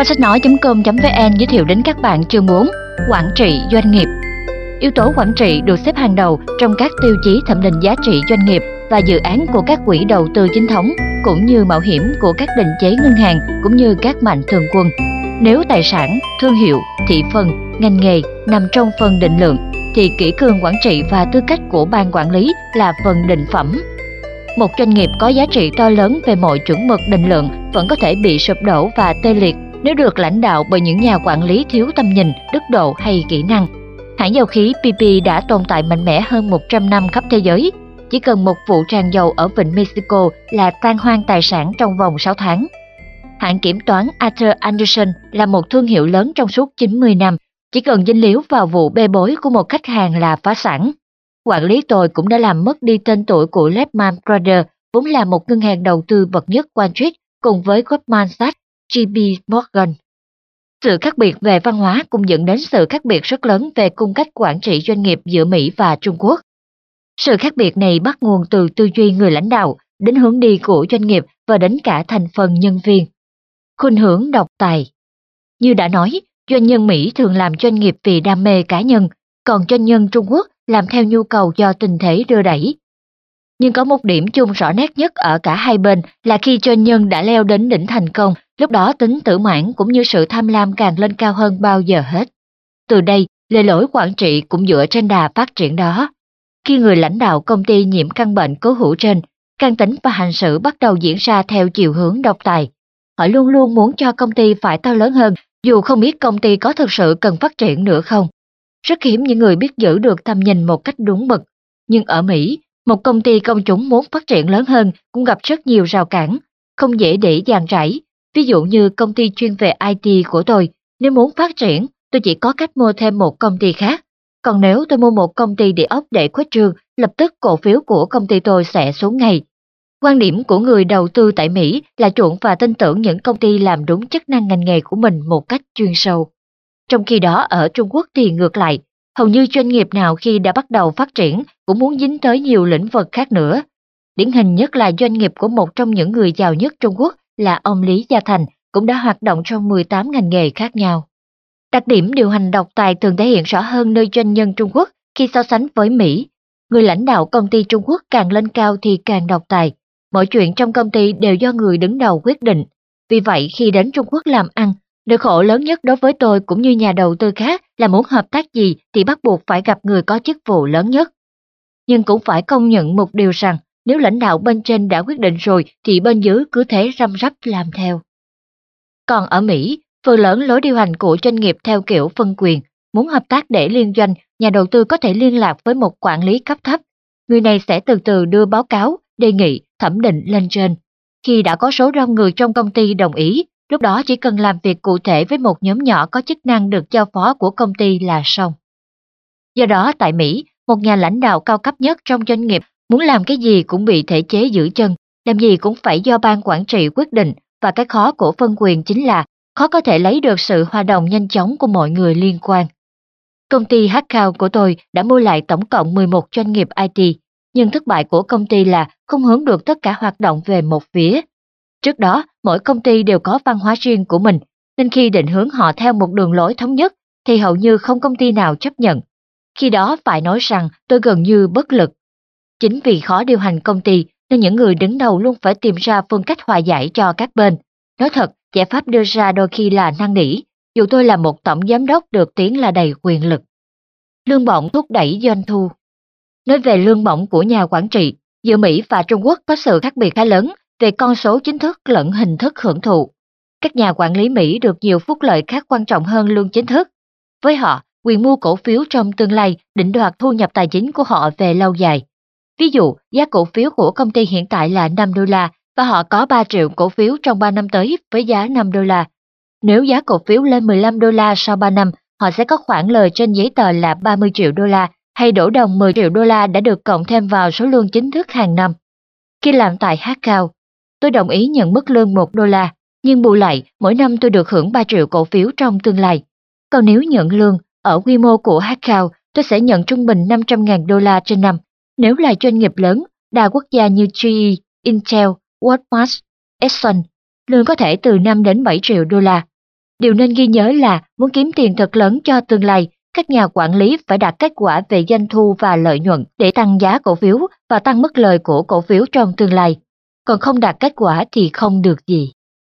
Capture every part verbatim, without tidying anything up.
Kho sách nói chấm com chấm vn giới thiệu đến các bạn chương bốn: Quản trị doanh nghiệp. Yếu tố quản trị được xếp hàng đầu trong các tiêu chí thẩm định giá trị doanh nghiệp và dự án của các quỹ đầu tư chính thống, cũng như mạo hiểm của các định chế ngân hàng cũng như các mạnh thường quân. Nếu tài sản, thương hiệu, thị phần, ngành nghề nằm trong phần định lượng, thì kỷ cương quản trị và tư cách của ban quản lý là phần định phẩm. Một doanh nghiệp có giá trị to lớn về mọi chuẩn mực định lượng vẫn có thể bị sụp đổ và tê liệt nếu được lãnh đạo bởi những nhà quản lý thiếu tầm nhìn, đức độ hay kỹ năng. Hãng dầu khí bê pê đã tồn tại mạnh mẽ hơn một trăm năm khắp thế giới. Chỉ cần một vụ tràn dầu ở vịnh Mexico là tan hoang tài sản trong vòng sáu tháng. Hãng kiểm toán Arthur Andersen là một thương hiệu lớn trong suốt chín mươi năm. Chỉ cần dính líu vào vụ bê bối của một khách hàng là phá sản. Quản lý tồi cũng đã làm mất đi tên tuổi của Lehman Brothers, vốn là một ngân hàng đầu tư bậc nhất Wall Street cùng với Goldman Sachs, J P Morgan. Sự khác biệt về văn hóa cũng dẫn đến sự khác biệt rất lớn về cung cách quản trị doanh nghiệp giữa Mỹ và Trung Quốc. Sự khác biệt này bắt nguồn từ tư duy người lãnh đạo, đến hướng đi của doanh nghiệp và đến cả thành phần nhân viên. Khuynh hướng độc tài. Như đã nói, doanh nhân Mỹ thường làm doanh nghiệp vì đam mê cá nhân, còn doanh nhân Trung Quốc làm theo nhu cầu do tình thế đưa đẩy. Nhưng có một điểm chung rõ nét nhất ở cả hai bên là khi doanh nhân đã leo đến đỉnh thành công, lúc đó tính tự mãn cũng như sự tham lam càng lên cao hơn bao giờ hết. Từ đây, lề lối quản trị cũng dựa trên đà phát triển đó. Khi người lãnh đạo công ty nhiễm căn bệnh cố hữu trên, căn tính và hành xử bắt đầu diễn ra theo chiều hướng độc tài. Họ luôn luôn muốn cho công ty phải to lớn hơn, dù không biết công ty có thực sự cần phát triển nữa không. Rất hiếm những người biết giữ được tầm nhìn một cách đúng mực. Nhưng ở Mỹ, một công ty công chúng muốn phát triển lớn hơn cũng gặp rất nhiều rào cản, không dễ để dàn trải. Ví dụ như công ty chuyên về i tê của tôi, nếu muốn phát triển, tôi chỉ có cách mua thêm một công ty khác. Còn nếu tôi mua một công ty địa ốc để khuếch trương, lập tức cổ phiếu của công ty tôi sẽ xuống ngay. Quan điểm của người đầu tư tại Mỹ là chuộng và tin tưởng những công ty làm đúng chức năng ngành nghề của mình một cách chuyên sâu. Trong khi đó ở Trung Quốc thì ngược lại, hầu như doanh nghiệp nào khi đã bắt đầu phát triển cũng muốn dính tới nhiều lĩnh vực khác nữa. Điển hình nhất là doanh nghiệp của một trong những người giàu nhất Trung Quốc là ông Lý Gia Thành, cũng đã hoạt động trong mười tám ngành nghề khác nhau. Đặc điểm điều hành độc tài thường thể hiện rõ hơn nơi doanh nhân Trung Quốc khi so sánh với Mỹ. Người lãnh đạo công ty Trung Quốc càng lên cao thì càng độc tài. Mọi chuyện trong công ty đều do người đứng đầu quyết định. Vì vậy khi đến Trung Quốc làm ăn, nỗi khổ lớn nhất đối với tôi cũng như nhà đầu tư khác là muốn hợp tác gì thì bắt buộc phải gặp người có chức vụ lớn nhất. Nhưng cũng phải công nhận một điều rằng nếu lãnh đạo bên trên đã quyết định rồi thì bên dưới cứ thế răm rắp làm theo. Còn ở Mỹ, phần lớn lối điều hành của doanh nghiệp theo kiểu phân quyền. Muốn hợp tác để liên doanh, nhà đầu tư có thể liên lạc với một quản lý cấp thấp. Người này sẽ từ từ đưa báo cáo, đề nghị, thẩm định lên trên. Khi đã có số đông người trong công ty đồng ý, lúc đó chỉ cần làm việc cụ thể với một nhóm nhỏ có chức năng được giao phó của công ty là xong. Do đó tại Mỹ, một nhà lãnh đạo cao cấp nhất trong doanh nghiệp muốn làm cái gì cũng bị thể chế giữ chân, làm gì cũng phải do ban quản trị quyết định, và cái khó của phân quyền chính là khó có thể lấy được sự hòa đồng nhanh chóng của mọi người liên quan. Công ty Hackhouse của tôi đã mua lại tổng cộng mười một doanh nghiệp i tê, nhưng thất bại của công ty là không hướng được tất cả hoạt động về một phía. Trước đó, mỗi công ty đều có văn hóa riêng của mình, nên khi định hướng họ theo một đường lối thống nhất, thì hầu như không công ty nào chấp nhận. Khi đó phải nói rằng tôi gần như bất lực. Chính vì khó điều hành công ty, nên những người đứng đầu luôn phải tìm ra phương cách hòa giải cho các bên. Nói thật, giải pháp đưa ra đôi khi là năn nỉ, dù tôi là một tổng giám đốc được tiếng là đầy quyền lực. Lương bổng thúc đẩy doanh thu. Nói về lương bổng của nhà quản trị, giữa Mỹ và Trung Quốc có sự khác biệt khá lớn về con số chính thức lẫn hình thức hưởng thụ. Các nhà quản lý Mỹ được nhiều phúc lợi khác quan trọng hơn lương chính thức. Với họ, quyền mua cổ phiếu trong tương lai định đoạt thu nhập tài chính của họ về lâu dài. Ví dụ, giá cổ phiếu của công ty hiện tại là năm đô la và họ có ba triệu cổ phiếu trong ba năm tới với giá năm đô la. Nếu giá cổ phiếu lên mười lăm đô la sau ba năm, họ sẽ có khoản lời trên giấy tờ là ba mươi triệu đô la, hay đổ đồng mười triệu đô la đã được cộng thêm vào số lương chính thức hàng năm. Khi làm tại Hackhouse, tôi đồng ý nhận mức lương một đô la, nhưng bù lại mỗi năm tôi được hưởng ba triệu cổ phiếu trong tương lai. Còn nếu nhận lương, ở quy mô của Hackhouse, tôi sẽ nhận trung bình năm trăm nghìn đô la trên năm. Nếu là doanh nghiệp lớn, đa quốc gia như giê e, Intel, Walmart, Exxon, lương có thể từ năm đến bảy triệu đô la. Điều nên ghi nhớ là muốn kiếm tiền thật lớn cho tương lai, các nhà quản lý phải đạt kết quả về doanh thu và lợi nhuận để tăng giá cổ phiếu và tăng mức lời của cổ phiếu trong tương lai. Còn không đạt kết quả thì không được gì.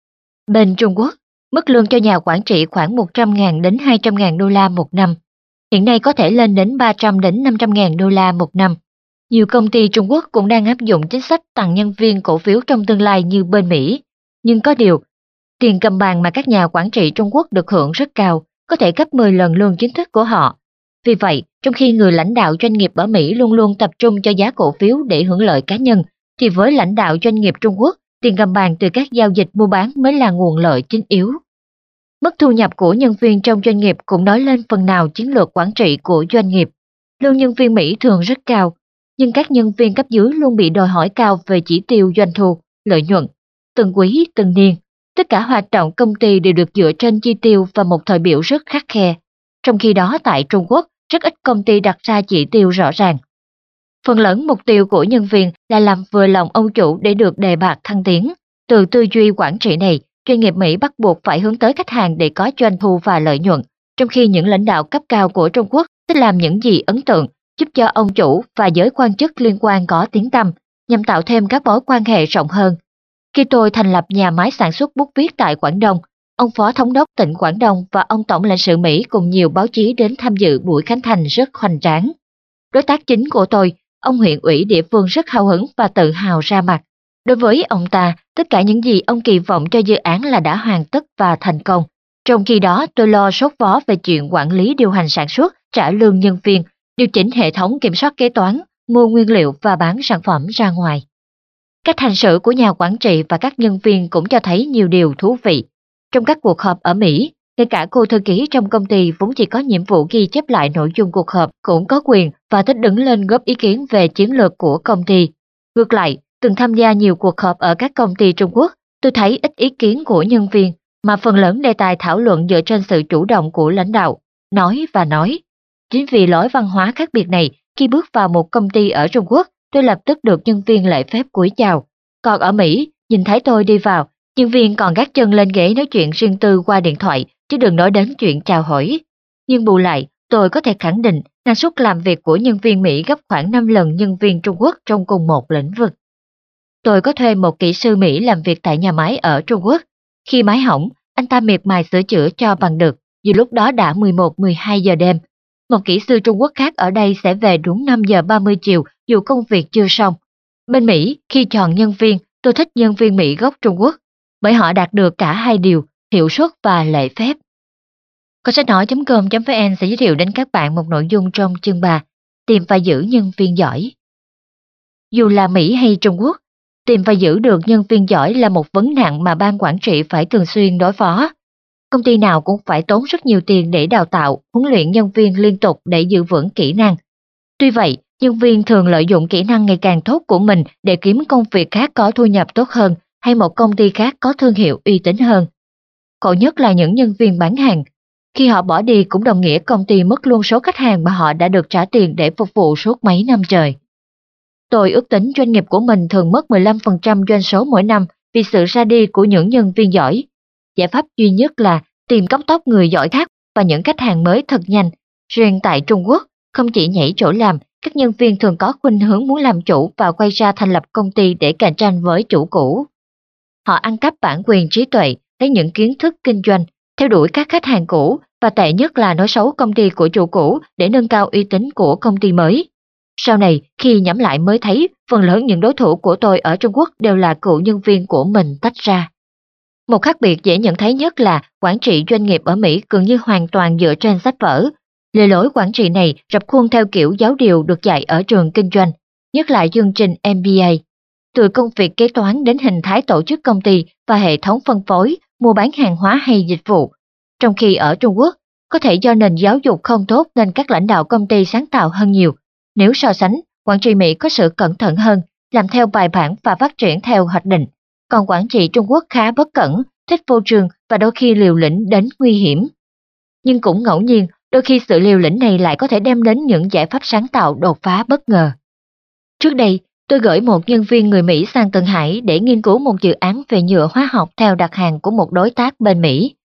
Bên Trung Quốc, mức lương cho nhà quản trị khoảng một trăm nghìn đến hai trăm nghìn đô la một năm. Hiện nay có thể lên đến ba trăm đến năm trăm nghìn đô la một năm. Nhiều công ty Trung Quốc cũng đang áp dụng chính sách tặng nhân viên cổ phiếu trong tương lai như bên Mỹ. Nhưng có điều, tiền cầm bàn mà các nhà quản trị Trung Quốc được hưởng rất cao, có thể gấp mười lần lương chính thức của họ. Vì vậy, trong khi người lãnh đạo doanh nghiệp ở Mỹ luôn luôn tập trung cho giá cổ phiếu để hưởng lợi cá nhân, thì với lãnh đạo doanh nghiệp Trung Quốc, tiền cầm bàn từ các giao dịch mua bán mới là nguồn lợi chính yếu. Mức thu nhập của nhân viên trong doanh nghiệp cũng nói lên phần nào chiến lược quản trị của doanh nghiệp. Lương nhân viên Mỹ thường rất cao, nhưng các nhân viên cấp dưới luôn bị đòi hỏi cao về chỉ tiêu doanh thu, lợi nhuận, từng quý, từng niên. Tất cả hoạt động công ty đều được dựa trên chi tiêu và một thời biểu rất khắt khe. Trong khi đó tại Trung Quốc, rất ít công ty đặt ra chỉ tiêu rõ ràng. Phần lớn mục tiêu của nhân viên là làm vừa lòng ông chủ để được đề bạt thăng tiến. Từ tư duy quản trị này, doanh nghiệp Mỹ bắt buộc phải hướng tới khách hàng để có doanh thu và lợi nhuận, trong khi những lãnh đạo cấp cao của Trung Quốc thích làm những gì ấn tượng, giúp cho ông chủ và giới quan chức liên quan có tiếng tăm, nhằm tạo thêm các mối quan hệ rộng hơn. Khi tôi thành lập nhà máy sản xuất bút viết tại Quảng Đông, ông Phó Thống đốc tỉnh Quảng Đông và ông Tổng lãnh sự Mỹ cùng nhiều báo chí đến tham dự buổi khánh thành rất hoành tráng. Đối tác chính của tôi, ông huyện ủy địa phương rất hào hứng và tự hào ra mặt. Đối với ông ta, tất cả những gì ông kỳ vọng cho dự án là đã hoàn tất và thành công. Trong khi đó, tôi lo sốt vó về chuyện quản lý điều hành sản xuất, trả lương nhân viên, điều chỉnh hệ thống kiểm soát kế toán, mua nguyên liệu và bán sản phẩm ra ngoài. Cách hành xử của nhà quản trị và các nhân viên cũng cho thấy nhiều điều thú vị. Trong các cuộc họp ở Mỹ, ngay cả cô thư ký trong công ty vốn chỉ có nhiệm vụ ghi chép lại nội dung cuộc họp cũng có quyền và thích đứng lên góp ý kiến về chiến lược của công ty. Ngược lại, từng tham gia nhiều cuộc họp ở các công ty Trung Quốc, tôi thấy ít ý kiến của nhân viên, mà phần lớn đề tài thảo luận dựa trên sự chủ động của lãnh đạo, nói và nói. Chính vì lối văn hóa khác biệt này, khi bước vào một công ty ở Trung Quốc, tôi lập tức được nhân viên lễ phép cúi chào. Còn ở Mỹ, nhìn thấy tôi đi vào, nhân viên còn gác chân lên ghế nói chuyện riêng tư qua điện thoại, chứ đừng nói đến chuyện chào hỏi. Nhưng bù lại, tôi có thể khẳng định năng suất làm việc của nhân viên Mỹ gấp khoảng năm lần nhân viên Trung Quốc trong cùng một lĩnh vực. Tôi có thuê một kỹ sư Mỹ làm việc tại nhà máy ở Trung Quốc. Khi máy hỏng, anh ta miệt mài sửa chữa cho bằng được, dù lúc đó đã mười một mười hai giờ đêm. Một kỹ sư Trung Quốc khác ở đây sẽ về đúng năm giờ ba mươi chiều dù công việc chưa xong. Bên Mỹ, khi chọn nhân viên, tôi thích nhân viên Mỹ gốc Trung Quốc, bởi họ đạt được cả hai điều, hiệu suất và lễ phép. Con sách nói chấm com chấm vn sẽ giới thiệu đến các bạn một nội dung trong chương ba, tìm và giữ nhân viên giỏi. Dù là Mỹ hay Trung Quốc, tìm và giữ được nhân viên giỏi là một vấn nạn mà ban quản trị phải thường xuyên đối phó. Công ty nào cũng phải tốn rất nhiều tiền để đào tạo, huấn luyện nhân viên liên tục để giữ vững kỹ năng. Tuy vậy, nhân viên thường lợi dụng kỹ năng ngày càng tốt của mình để kiếm công việc khác có thu nhập tốt hơn hay một công ty khác có thương hiệu uy tín hơn. Khổ nhất là những nhân viên bán hàng. Khi họ bỏ đi cũng đồng nghĩa công ty mất luôn số khách hàng mà họ đã được trả tiền để phục vụ suốt mấy năm trời. Tôi ước tính doanh nghiệp của mình thường mất mười lăm phần trăm doanh số mỗi năm vì sự ra đi của những nhân viên giỏi. Giải pháp duy nhất là tìm cấp tốc người giỏi khác và những khách hàng mới thật nhanh. Riêng tại Trung Quốc, không chỉ nhảy chỗ làm, các nhân viên thường có khuynh hướng muốn làm chủ và quay ra thành lập công ty để cạnh tranh với chủ cũ. Họ ăn cắp bản quyền trí tuệ, lấy những kiến thức kinh doanh, theo đuổi các khách hàng cũ và tệ nhất là nói xấu công ty của chủ cũ để nâng cao uy tín của công ty mới. Sau này, khi nhẩm lại mới thấy phần lớn những đối thủ của tôi ở Trung Quốc đều là cựu nhân viên của mình tách ra. Một khác biệt dễ nhận thấy nhất là quản trị doanh nghiệp ở Mỹ gần như hoàn toàn dựa trên sách vở. Lề lối quản trị này rập khuôn theo kiểu giáo điều được dạy ở trường kinh doanh, nhất là chương trình M B A. Từ công việc kế toán đến hình thái tổ chức công ty và hệ thống phân phối, mua bán hàng hóa hay dịch vụ. Trong khi ở Trung Quốc, có thể do nền giáo dục không tốt nên các lãnh đạo công ty sáng tạo hơn nhiều. Nếu so sánh, quản trị Mỹ có sự cẩn thận hơn, làm theo bài bản và phát triển theo hoạch định. Còn quản trị Trung Quốc khá bất cẩn, thích phô trương và đôi khi liều lĩnh đến nguy hiểm. Nhưng cũng ngẫu nhiên, đôi khi sự liều lĩnh này lại có thể đem đến những giải pháp sáng tạo đột phá bất ngờ. Trước đây, tôi gửi một nhân viên người Mỹ sang Thượng Hải để nghiên cứu một dự án về nhựa hóa học theo đặt hàng của một đối tác bên Mỹ.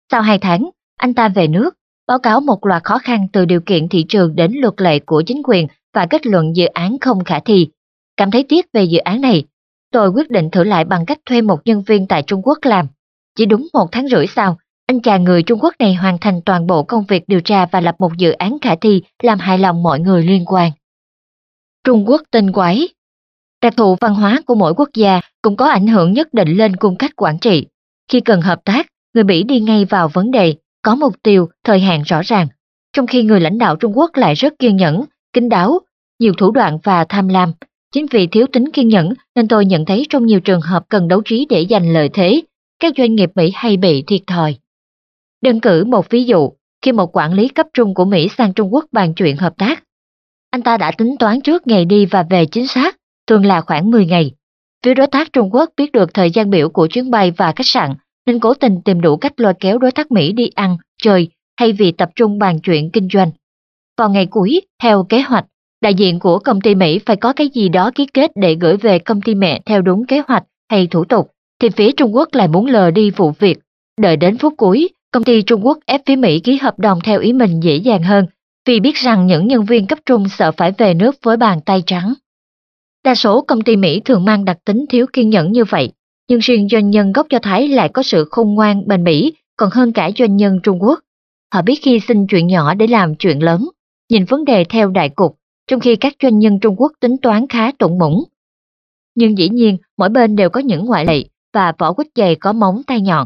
Sau hai tháng, anh ta về nước, báo cáo một loạt khó khăn từ điều kiện thị trường đến luật lệ của chính quyền và kết luận dự án không khả thi. Cảm thấy tiếc về dự án này, tôi quyết định thử lại bằng cách thuê một nhân viên tại Trung Quốc làm. Chỉ đúng một tháng rưỡi sau, anh chàng người Trung Quốc này hoàn thành toàn bộ công việc điều tra và lập một dự án khả thi làm hài lòng mọi người liên quan. Trung Quốc tinh quái. Đặc thù văn hóa của mỗi quốc gia cũng có ảnh hưởng nhất định lên cung cách quản trị. Khi cần hợp tác, người Mỹ đi ngay vào vấn đề, có mục tiêu, thời hạn rõ ràng, trong khi người lãnh đạo Trung Quốc lại rất kiên nhẫn, kín đáo, nhiều thủ đoạn và tham lam. Chính vì thiếu tính kiên nhẫn nên tôi nhận thấy trong nhiều trường hợp cần đấu trí để giành lợi thế, các doanh nghiệp Mỹ hay bị thiệt thòi. Đơn cử một ví dụ, khi một quản lý cấp trung của Mỹ sang Trung Quốc bàn chuyện hợp tác, anh ta đã tính toán trước ngày đi và về chính xác, thường là khoảng mười ngày. Phía đối tác Trung Quốc biết được thời gian biểu của chuyến bay và khách sạn, nên cố tình tìm đủ cách lôi kéo đối tác Mỹ đi ăn, chơi, thay vì tập trung bàn chuyện kinh doanh. Vào ngày cuối, theo kế hoạch, đại diện của công ty Mỹ phải có cái gì đó ký kết để gửi về công ty mẹ theo đúng kế hoạch hay thủ tục, thì phía Trung Quốc lại muốn lờ đi vụ việc. Đợi đến phút cuối, công ty Trung Quốc ép phía Mỹ ký hợp đồng theo ý mình dễ dàng hơn, vì biết rằng những nhân viên cấp trung sợ phải về nước với bàn tay trắng. Đa số công ty Mỹ thường mang đặc tính thiếu kiên nhẫn như vậy, nhưng riêng doanh nhân gốc Do Thái lại có sự khôn ngoan bền bỉ còn hơn cả doanh nhân Trung Quốc. Họ biết hy sinh chuyện nhỏ để làm chuyện lớn, nhìn vấn đề theo đại cục, trong khi các doanh nhân Trung Quốc tính toán khá tủng mũng. Nhưng dĩ nhiên, mỗi bên đều có những ngoại lệ, và vỏ quýt dày có móng tay nhọn.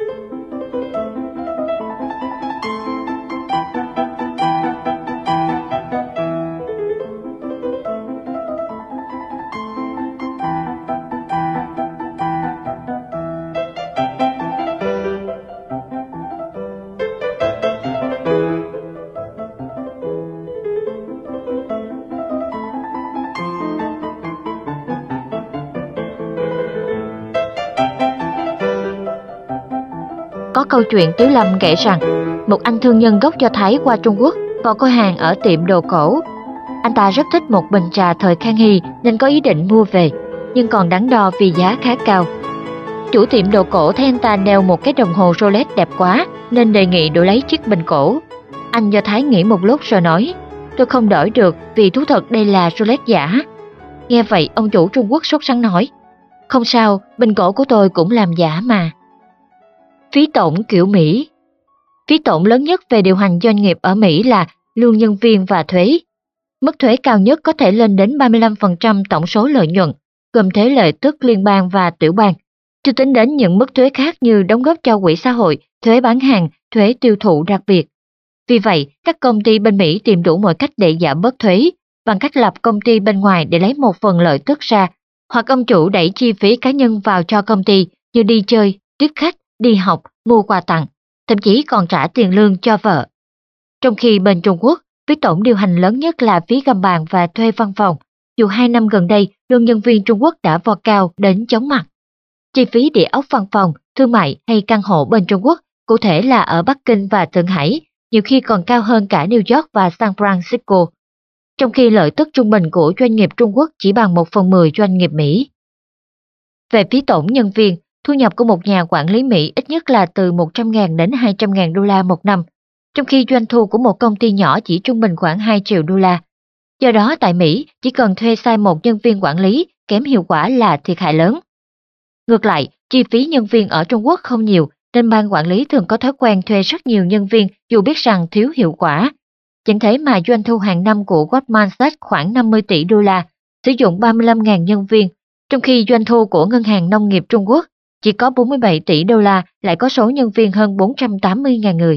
Có câu chuyện Tiếu Lâm kể rằng, một anh thương nhân gốc Do Thái qua Trung Quốc vào coi hàng ở tiệm đồ cổ. Anh ta rất thích một bình trà thời Khang Hy nên có ý định mua về, nhưng còn đắn đo vì giá khá cao. Chủ tiệm đồ cổ thấy anh ta đeo một cái đồng hồ Rolex đẹp quá nên đề nghị đổi lấy chiếc bình cổ. Anh Do Thái nghĩ một lúc rồi nói, tôi không đổi được vì thú thật đây là Rolex giả. Nghe vậy ông chủ Trung Quốc sốt sắng nói, không sao, bình cổ của tôi cũng làm giả mà. Phí tổn kiểu Mỹ. Phí tổn lớn nhất về điều hành doanh nghiệp ở Mỹ là lương nhân viên và thuế. Mức thuế cao nhất có thể lên đến ba mươi lăm phần trăm tổng số lợi nhuận, gồm thuế lợi tức liên bang và tiểu bang, chưa tính đến những mức thuế khác như đóng góp cho quỹ xã hội, thuế bán hàng, thuế tiêu thụ đặc biệt. Vì vậy, các công ty bên Mỹ tìm đủ mọi cách để giảm bớt thuế, bằng cách lập công ty bên ngoài để lấy một phần lợi tức ra, hoặc ông chủ đẩy chi phí cá nhân vào cho công ty như đi chơi, tiếp khách, đi học, mua quà tặng, thậm chí còn trả tiền lương cho vợ. Trong khi bên Trung Quốc, phí tổn điều hành lớn nhất là phí găm bàn và thuê văn phòng, dù hai năm gần đây lương nhân viên Trung Quốc đã vọt cao đến chóng mặt. Chi phí địa ốc văn phòng, thương mại hay căn hộ bên Trung Quốc, cụ thể là ở Bắc Kinh và Thượng Hải, nhiều khi còn cao hơn cả New York và San Francisco, trong khi lợi tức trung bình của doanh nghiệp Trung Quốc chỉ bằng một phần mười doanh nghiệp Mỹ. Về phí tổn nhân viên, thu nhập của một nhà quản lý Mỹ ít nhất là từ một trăm nghìn đến hai trăm nghìn đô la một năm, trong khi doanh thu của một công ty nhỏ chỉ trung bình khoảng hai triệu đô la. Do đó tại Mỹ, chỉ cần thuê sai một nhân viên quản lý, kém hiệu quả là thiệt hại lớn. Ngược lại, chi phí nhân viên ở Trung Quốc không nhiều, nên ban quản lý thường có thói quen thuê rất nhiều nhân viên dù biết rằng thiếu hiệu quả. Chẳng thế mà doanh thu hàng năm của Goldman Sachs khoảng năm mươi tỷ đô la, sử dụng ba mươi lăm nghìn nhân viên, trong khi doanh thu của Ngân hàng Nông nghiệp Trung Quốc chỉ có bốn mươi bảy tỷ đô la, lại có số nhân viên hơn bốn trăm tám mươi nghìn người.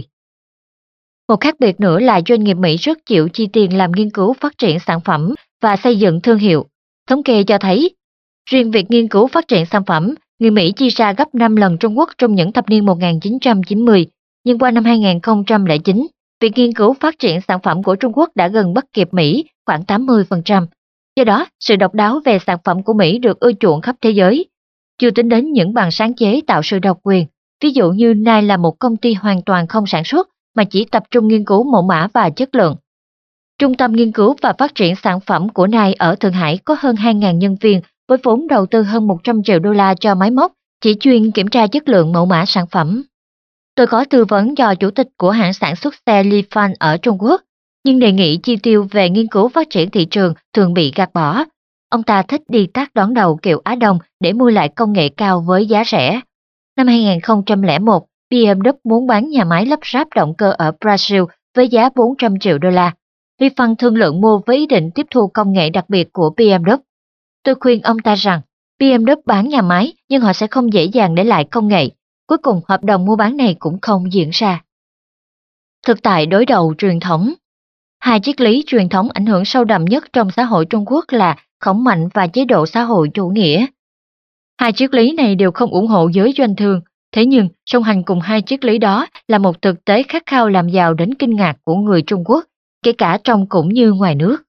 Một khác biệt nữa là doanh nghiệp Mỹ rất chịu chi tiền làm nghiên cứu phát triển sản phẩm và xây dựng thương hiệu. Thống kê cho thấy, riêng việc nghiên cứu phát triển sản phẩm, người Mỹ chi ra gấp năm lần Trung Quốc trong những thập niên một nghìn chín trăm chín mươi, nhưng qua năm hai nghìn không trăm lẻ chín, việc nghiên cứu phát triển sản phẩm của Trung Quốc đã gần bắt kịp Mỹ, khoảng tám mươi phần trăm. Do đó, sự độc đáo về sản phẩm của Mỹ được ưa chuộng khắp thế giới. Chưa tính đến những bằng sáng chế tạo sự độc quyền, ví dụ như Nike là một công ty hoàn toàn không sản xuất mà chỉ tập trung nghiên cứu mẫu mã và chất lượng. Trung tâm nghiên cứu và phát triển sản phẩm của Nike ở Thượng Hải có hơn hai nghìn nhân viên với vốn đầu tư hơn một trăm triệu đô la cho máy móc chỉ chuyên kiểm tra chất lượng mẫu mã sản phẩm. Tôi có tư vấn cho chủ tịch của hãng sản xuất xe Li Fan ở Trung Quốc, nhưng đề nghị chi tiêu về nghiên cứu phát triển thị trường thường bị gạt bỏ. Ông ta thích đi tác đón đầu kiểu Á Đông để mua lại công nghệ cao với giá rẻ. Năm hai nghìn không trăm lẻ một, bê em vê muốn bán nhà máy lắp ráp động cơ ở Brazil với giá bốn trăm triệu đô la. Li Fan thương lượng mua với ý định tiếp thu công nghệ đặc biệt của bê em vê. Tôi khuyên ông ta rằng bê em vê bán nhà máy nhưng họ sẽ không dễ dàng để lại công nghệ. Cuối cùng hợp đồng mua bán này cũng không diễn ra. Thực tại đối đầu truyền thống. Hai triết lý truyền thống ảnh hưởng sâu đậm nhất trong xã hội Trung Quốc là khổng mạnh và chế độ xã hội chủ nghĩa. Hai triết lý này đều không ủng hộ giới doanh thương, thế nhưng song hành cùng hai triết lý đó là một thực tế khát khao làm giàu đến kinh ngạc của người Trung Quốc, kể cả trong cũng như ngoài nước.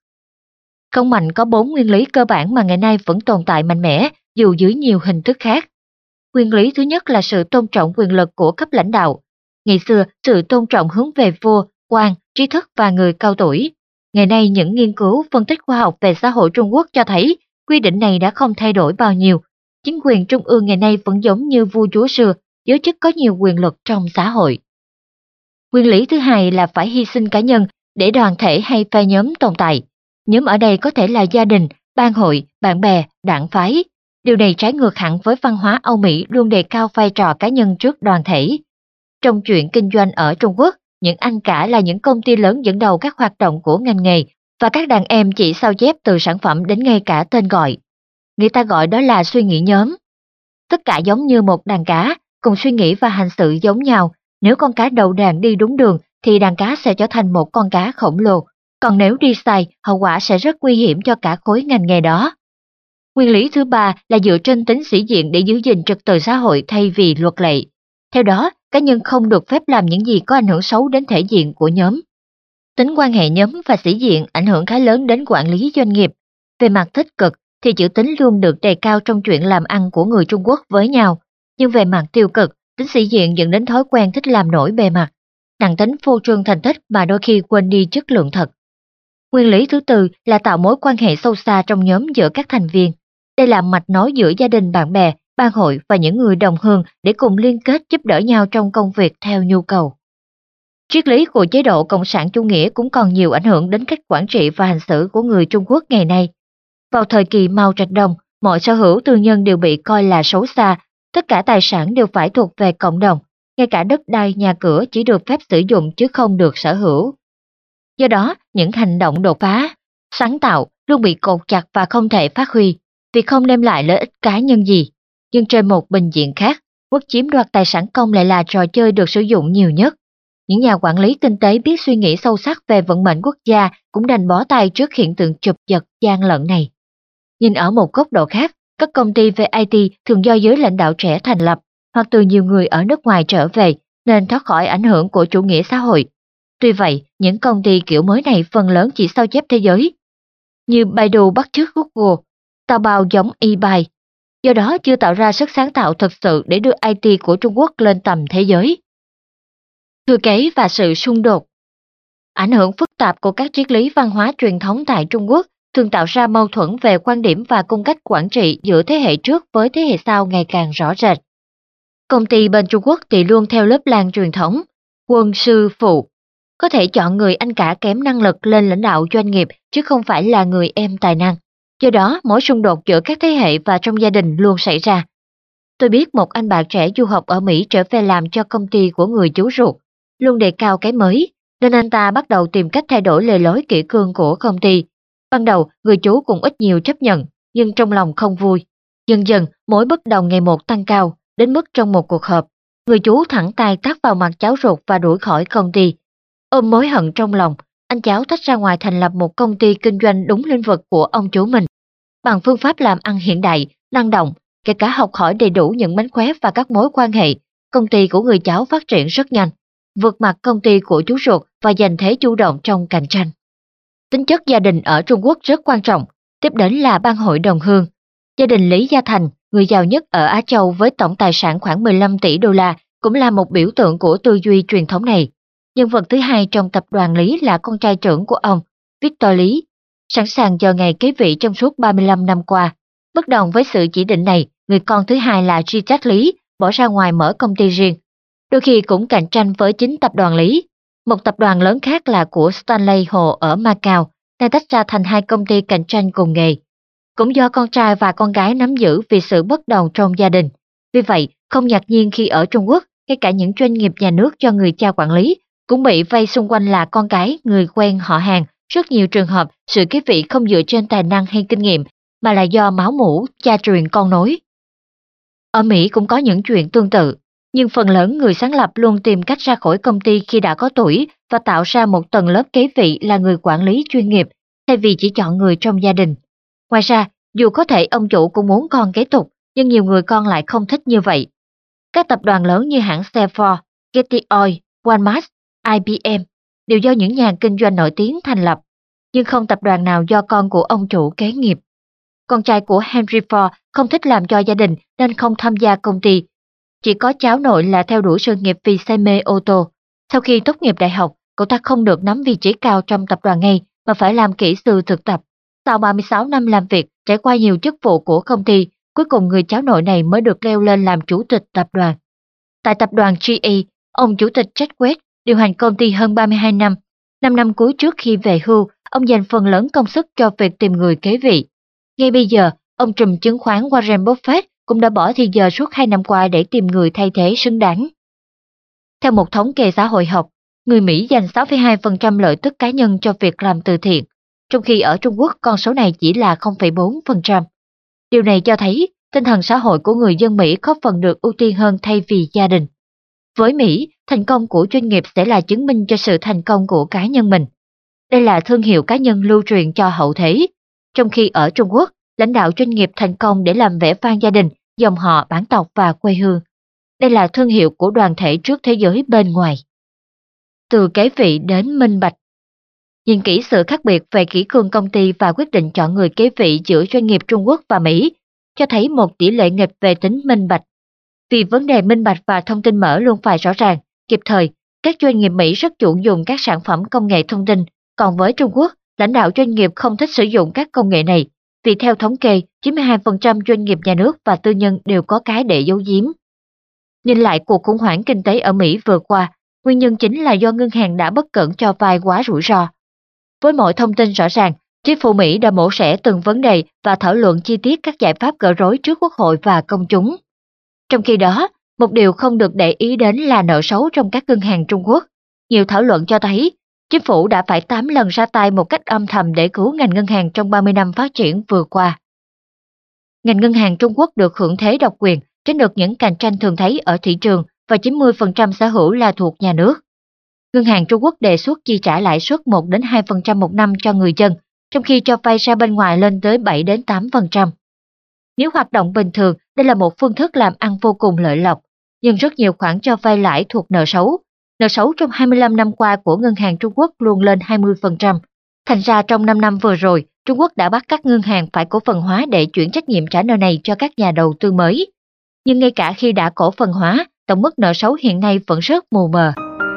Khổng mạnh có bốn nguyên lý cơ bản mà ngày nay vẫn tồn tại mạnh mẽ dù dưới nhiều hình thức khác. Nguyên lý thứ nhất là sự tôn trọng quyền lực của cấp lãnh đạo. Ngày xưa, sự tôn trọng hướng về vua, quan, trí thức và người cao tuổi. Ngày nay, những nghiên cứu phân tích khoa học về xã hội Trung Quốc cho thấy quy định này đã không thay đổi bao nhiêu. Chính quyền trung ương ngày nay vẫn giống như vua chúa xưa, giới chức có nhiều quyền lực trong xã hội. Nguyên lý thứ hai là phải hy sinh cá nhân để đoàn thể hay phe nhóm tồn tại. Nhóm ở đây có thể là gia đình, ban hội, bạn bè, đảng phái. Điều này trái ngược hẳn với văn hóa Âu Mỹ luôn đề cao vai trò cá nhân trước đoàn thể. Trong chuyện kinh doanh ở Trung Quốc, những anh cả là những công ty lớn dẫn đầu các hoạt động của ngành nghề và các đàn em chỉ sao chép từ sản phẩm đến ngay cả tên gọi. Người ta gọi đó là suy nghĩ nhóm. Tất cả giống như một đàn cá, cùng suy nghĩ và hành sự giống nhau. Nếu con cá đầu đàn đi đúng đường thì đàn cá sẽ trở thành một con cá khổng lồ. Còn nếu đi sai, hậu quả sẽ rất nguy hiểm cho cả khối ngành nghề đó. Nguyên lý thứ ba là dựa trên tính sĩ diện để giữ gìn trật tự xã hội thay vì luật lệ. Theo đó, cá nhân không được phép làm những gì có ảnh hưởng xấu đến thể diện của nhóm. Tính quan hệ nhóm và sĩ diện ảnh hưởng khá lớn đến quản lý doanh nghiệp. Về mặt tích cực thì chữ tín luôn được đề cao trong chuyện làm ăn của người Trung Quốc với nhau. Nhưng về mặt tiêu cực, tính sĩ diện dẫn đến thói quen thích làm nổi bề mặt, nặng tính phô trương thành tích mà đôi khi quên đi chất lượng thật. Nguyên lý thứ tư là tạo mối quan hệ sâu xa trong nhóm giữa các thành viên. Đây là mạch nối giữa gia đình, bạn bè, ban hội và những người đồng hương để cùng liên kết giúp đỡ nhau trong công việc theo nhu cầu. Triết lý của chế độ Cộng sản chủ nghĩa cũng còn nhiều ảnh hưởng đến cách quản trị và hành xử của người Trung Quốc ngày nay. Vào thời kỳ Mao Trạch Đông, mọi sở hữu tư nhân đều bị coi là xấu xa, tất cả tài sản đều phải thuộc về cộng đồng, ngay cả đất đai, nhà cửa chỉ được phép sử dụng chứ không được sở hữu. Do đó, những hành động đột phá, sáng tạo luôn bị cột chặt và không thể phát huy, vì không đem lại lợi ích cá nhân gì. Nhưng trên một bình diện khác, quốc chiếm đoạt tài sản công lại là trò chơi được sử dụng nhiều nhất. Những nhà quản lý kinh tế biết suy nghĩ sâu sắc về vận mệnh quốc gia cũng đành bó tay trước hiện tượng chụp giật gian lận này. Nhìn ở một góc độ khác, các công ty về i tê thường do giới lãnh đạo trẻ thành lập hoặc từ nhiều người ở nước ngoài trở về nên thoát khỏi ảnh hưởng của chủ nghĩa xã hội. Tuy vậy, những công ty kiểu mới này phần lớn chỉ sao chép thế giới, như Baidu bắt chước Google, Taobao giống eBay, do đó chưa tạo ra sức sáng tạo thực sự để đưa i tê của Trung Quốc lên tầm thế giới. Thừa kế và sự xung đột. Ảnh hưởng phức tạp của các triết lý văn hóa truyền thống tại Trung Quốc thường tạo ra mâu thuẫn về quan điểm và cung cách quản trị giữa thế hệ trước với thế hệ sau ngày càng rõ rệt. Công ty bên Trung Quốc thì luôn theo lớp lang truyền thống, quân sư phụ, có thể chọn người anh cả kém năng lực lên lãnh đạo doanh nghiệp chứ không phải là người em tài năng. Do đó, mỗi xung đột giữa các thế hệ và trong gia đình luôn xảy ra. Tôi biết một anh bạn trẻ du học ở Mỹ trở về làm cho công ty của người chú ruột, luôn đề cao cái mới, nên anh ta bắt đầu tìm cách thay đổi lề lối kỷ cương của công ty. Ban đầu, người chú cũng ít nhiều chấp nhận, nhưng trong lòng không vui. Dần dần, mỗi bất đồng ngày một tăng cao, đến mức trong một cuộc họp, người chú thẳng tay tát vào mặt cháu ruột và đuổi khỏi công ty. Ôm mối hận trong lòng, anh cháu tách ra ngoài thành lập một công ty kinh doanh đúng lĩnh vực của ông chú mình. Bằng phương pháp làm ăn hiện đại, năng động, kể cả học hỏi đầy đủ những mánh khóe và các mối quan hệ, công ty của người cháu phát triển rất nhanh, vượt mặt công ty của chú ruột và giành thế chủ động trong cạnh tranh. Tính chất gia đình ở Trung Quốc rất quan trọng, tiếp đến là ban hội đồng hương. Gia đình Lý Gia Thành, người giàu nhất ở Á Châu với tổng tài sản khoảng mười lăm tỷ đô la, cũng là một biểu tượng của tư duy truyền thống này. Nhân vật thứ hai trong tập đoàn Lý là con trai trưởng của ông, Victor Lý, sẵn sàng chờ ngày kế vị trong suốt ba mươi lăm năm qua. Bất đồng với sự chỉ định này, người con thứ hai là Richard Lý bỏ ra ngoài mở công ty riêng. đôi khi cũng cạnh tranh với chính tập đoàn Lý. Một tập đoàn lớn khác là của Stanley Hồ ở Macau, đang tách ra thành hai công ty cạnh tranh cùng nghề. Cũng do con trai và con gái nắm giữ vì sự bất đồng trong gia đình. Vì vậy, không ngạc nhiên khi ở Trung Quốc, ngay cả những doanh nghiệp nhà nước do người cha quản lý cũng bị vây xung quanh là con cái, người quen, họ hàng. Rất nhiều trường hợp, sự kế vị không dựa trên tài năng hay kinh nghiệm, mà là do máu mủ, cha truyền con nối. Ở Mỹ cũng có những chuyện tương tự, nhưng phần lớn người sáng lập luôn tìm cách ra khỏi công ty khi đã có tuổi và tạo ra một tầng lớp kế vị là người quản lý chuyên nghiệp, thay vì chỉ chọn người trong gia đình. Ngoài ra, dù có thể ông chủ cũng muốn con kế tục, nhưng nhiều người con lại không thích như vậy. Các tập đoàn lớn như hãng xe Ford, Getty Oil, Walmart, I B M đều do những nhà kinh doanh nổi tiếng thành lập, nhưng không tập đoàn nào do con của ông chủ kế nghiệp. Con trai của Henry Ford không thích làm cho gia đình nên không tham gia công ty. Chỉ có cháu nội là theo đuổi sự nghiệp vì say mê ô tô. Sau khi tốt nghiệp đại học, cậu ta không được nắm vị trí cao trong tập đoàn ngay mà phải làm kỹ sư thực tập. Sau ba mươi sáu năm làm việc, trải qua nhiều chức vụ của công ty, cuối cùng người cháu nội này mới được leo lên làm chủ tịch tập đoàn. Tại tập đoàn G E, ông chủ tịch Jack Welch điều hành công ty hơn ba mươi hai năm. Năm năm cuối trước khi về hưu, ông dành phần lớn công sức cho việc tìm người kế vị. Ngay bây giờ, ông trùm chứng khoán Warren Buffett cũng đã bỏ thì giờ suốt hai năm qua để tìm người thay thế xứng đáng. Theo một thống kê xã hội học, người Mỹ dành sáu phẩy hai phần trăm lợi tức cá nhân cho việc làm từ thiện, trong khi ở Trung Quốc con số này chỉ là không phẩy bốn phần trăm. Điều này cho thấy tinh thần xã hội của người dân Mỹ có phần được ưu tiên hơn thay vì gia đình. Với Mỹ, thành công của doanh nghiệp sẽ là chứng minh cho sự thành công của cá nhân mình. Đây là thương hiệu cá nhân lưu truyền cho hậu thế. Trong khi ở Trung Quốc, lãnh đạo doanh nghiệp thành công để làm vẻ vang gia đình, dòng họ, bản tộc và quê hương. Đây là thương hiệu của đoàn thể trước thế giới bên ngoài. Từ kế vị đến minh bạch. Nhìn kỹ sự khác biệt về kỷ cương công ty và quyết định chọn người kế vị giữa doanh nghiệp Trung Quốc và Mỹ, cho thấy một tỷ lệ nghịch về tính minh bạch. Vì vấn đề minh bạch và thông tin mở luôn phải rõ ràng, kịp thời, các doanh nghiệp Mỹ rất chuộng dùng các sản phẩm công nghệ thông tin, còn với Trung Quốc, lãnh đạo doanh nghiệp không thích sử dụng các công nghệ này, vì theo thống kê, chín mươi hai phần trăm doanh nghiệp nhà nước và tư nhân đều có cái để giấu giếm. Nhìn lại cuộc khủng hoảng kinh tế ở Mỹ vừa qua, nguyên nhân chính là do ngân hàng đã bất cẩn cho vay quá rủi ro. Với mọi thông tin rõ ràng, chính phủ Mỹ đã mổ xẻ từng vấn đề và thảo luận chi tiết các giải pháp gỡ rối trước Quốc hội và công chúng. Trong khi đó, một điều không được để ý đến là nợ xấu trong các ngân hàng Trung Quốc. Nhiều thảo luận cho thấy, chính phủ đã phải tám lần ra tay một cách âm thầm để cứu ngành ngân hàng trong ba mươi năm phát triển vừa qua. Ngành ngân hàng Trung Quốc được hưởng thế độc quyền, tránh được những cạnh tranh thường thấy ở thị trường và chín mươi phần trăm sở hữu là thuộc nhà nước. Ngân hàng Trung Quốc đề xuất chi trả lãi suất một đến hai phần trăm một năm cho người dân, trong khi cho vay ra bên ngoài lên tới bảy đến tám phần trăm. Nếu hoạt động bình thường, đây là một phương thức làm ăn vô cùng lợi lộc, nhưng rất nhiều khoản cho vay lãi thuộc nợ xấu. Nợ xấu trong hai mươi lăm năm qua của ngân hàng Trung Quốc luôn lên hai mươi phần trăm. Thành ra trong năm năm vừa rồi, Trung Quốc đã bắt các ngân hàng phải cổ phần hóa để chuyển trách nhiệm trả nợ này cho các nhà đầu tư mới. Nhưng ngay cả khi đã cổ phần hóa, tổng mức nợ xấu hiện nay vẫn rất mù mờ.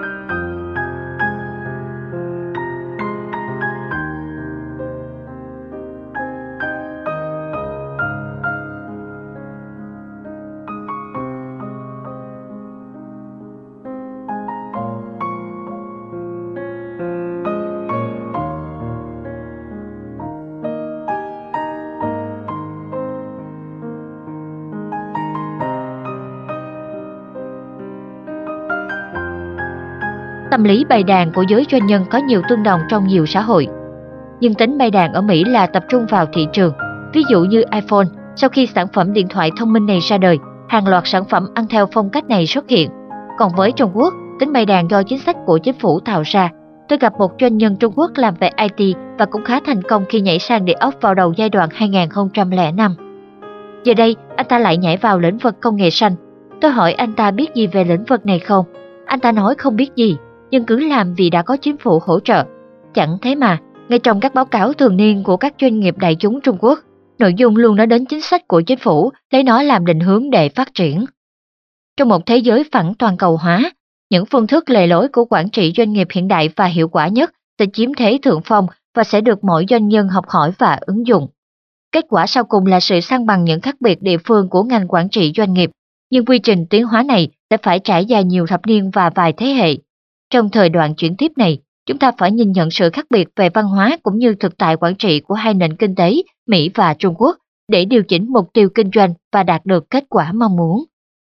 Tâm lý bày đàn của giới doanh nhân có nhiều tương đồng trong nhiều xã hội. Nhưng tính bày đàn ở Mỹ là tập trung vào thị trường. Ví dụ như iPhone, sau khi sản phẩm điện thoại thông minh này ra đời, hàng loạt sản phẩm ăn theo phong cách này xuất hiện. Còn với Trung Quốc, tính bày đàn do chính sách của chính phủ tạo ra. Tôi gặp một doanh nhân Trung Quốc làm về I T và cũng khá thành công khi nhảy sang địa ốc vào đầu giai đoạn hai nghìn không trăm lẻ năm. Giờ đây, anh ta lại nhảy vào lĩnh vực công nghệ xanh. Tôi hỏi anh ta biết gì về lĩnh vực này không? Anh ta nói không biết gì, nhưng cứ làm vì đã có chính phủ hỗ trợ. Chẳng thế mà, ngay trong các báo cáo thường niên của các doanh nghiệp đại chúng Trung Quốc, nội dung luôn nói đến chính sách của chính phủ, lấy nó làm định hướng để phát triển. Trong một thế giới phẳng toàn cầu hóa, những phương thức lề lối của quản trị doanh nghiệp hiện đại và hiệu quả nhất sẽ chiếm thế thượng phong và sẽ được mỗi doanh nhân học hỏi và ứng dụng. Kết quả sau cùng là sự san bằng những khác biệt địa phương của ngành quản trị doanh nghiệp, nhưng quy trình tiến hóa này sẽ phải trải dài nhiều thập niên và vài thế hệ. Trong thời đoạn chuyển tiếp này, chúng ta phải nhìn nhận sự khác biệt về văn hóa cũng như thực tại quản trị của hai nền kinh tế Mỹ và Trung Quốc để điều chỉnh mục tiêu kinh doanh và đạt được kết quả mong muốn.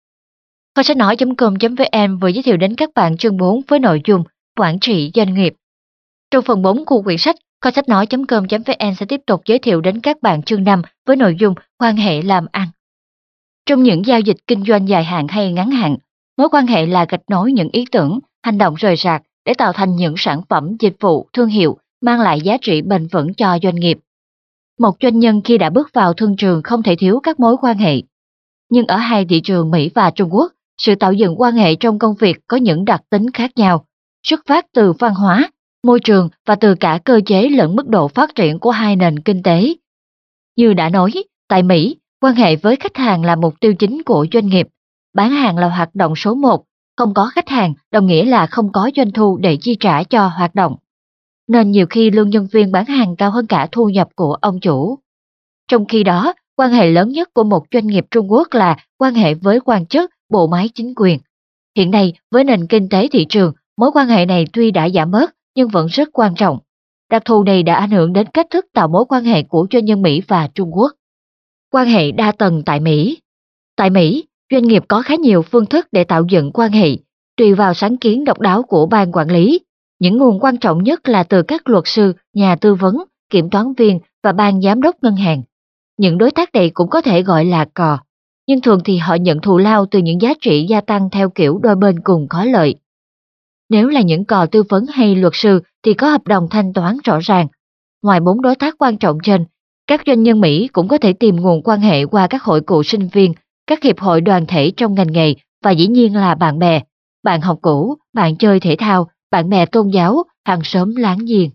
Kho sách nói chấm com chấm vn vừa giới thiệu đến các bạn chương bốn với nội dung quản trị doanh nghiệp. Trong phần bốn của quyển sách, Kho sách nói chấm com chấm vn sẽ tiếp tục giới thiệu đến các bạn chương năm với nội dung quan hệ làm ăn. Trong những giao dịch kinh doanh dài hạn hay ngắn hạn, mối quan hệ là gạch nối những ý tưởng, hành động rời rạc để tạo thành những sản phẩm, dịch vụ, thương hiệu mang lại giá trị bền vững cho doanh nghiệp. Một doanh nhân khi đã bước vào thương trường không thể thiếu các mối quan hệ. Nhưng ở hai thị trường Mỹ và Trung Quốc, sự tạo dựng quan hệ trong công việc có những đặc tính khác nhau, xuất phát từ văn hóa, môi trường và từ cả cơ chế lẫn mức độ phát triển của hai nền kinh tế. Như đã nói, tại Mỹ, quan hệ với khách hàng là mục tiêu chính của doanh nghiệp. Bán hàng là hoạt động số một, không có khách hàng đồng nghĩa là không có doanh thu để chi trả cho hoạt động. Nên nhiều khi lương nhân viên bán hàng cao hơn cả thu nhập của ông chủ. Trong khi đó, quan hệ lớn nhất của một doanh nghiệp Trung Quốc là quan hệ với quan chức, bộ máy chính quyền. Hiện nay, với nền kinh tế thị trường, mối quan hệ này tuy đã giảm bớt nhưng vẫn rất quan trọng. Đặc thù này đã ảnh hưởng đến cách thức tạo mối quan hệ của doanh nhân Mỹ và Trung Quốc. Quan hệ đa tầng tại Mỹ. Tại Mỹ, doanh nghiệp có khá nhiều phương thức để tạo dựng quan hệ, tùy vào sáng kiến độc đáo của ban quản lý. Những nguồn quan trọng nhất là từ các luật sư, nhà tư vấn, kiểm toán viên và ban giám đốc ngân hàng. Những đối tác này cũng có thể gọi là cò, nhưng thường thì họ nhận thù lao từ những giá trị gia tăng theo kiểu đôi bên cùng có lợi. Nếu là những cò tư vấn hay luật sư thì có hợp đồng thanh toán rõ ràng. Ngoài bốn đối tác quan trọng trên, các doanh nhân Mỹ cũng có thể tìm nguồn quan hệ qua các hội cựu sinh viên, các hiệp hội đoàn thể trong ngành nghề và dĩ nhiên là bạn bè, bạn học cũ, bạn chơi thể thao, bạn bè tôn giáo, hàng xóm láng giềng.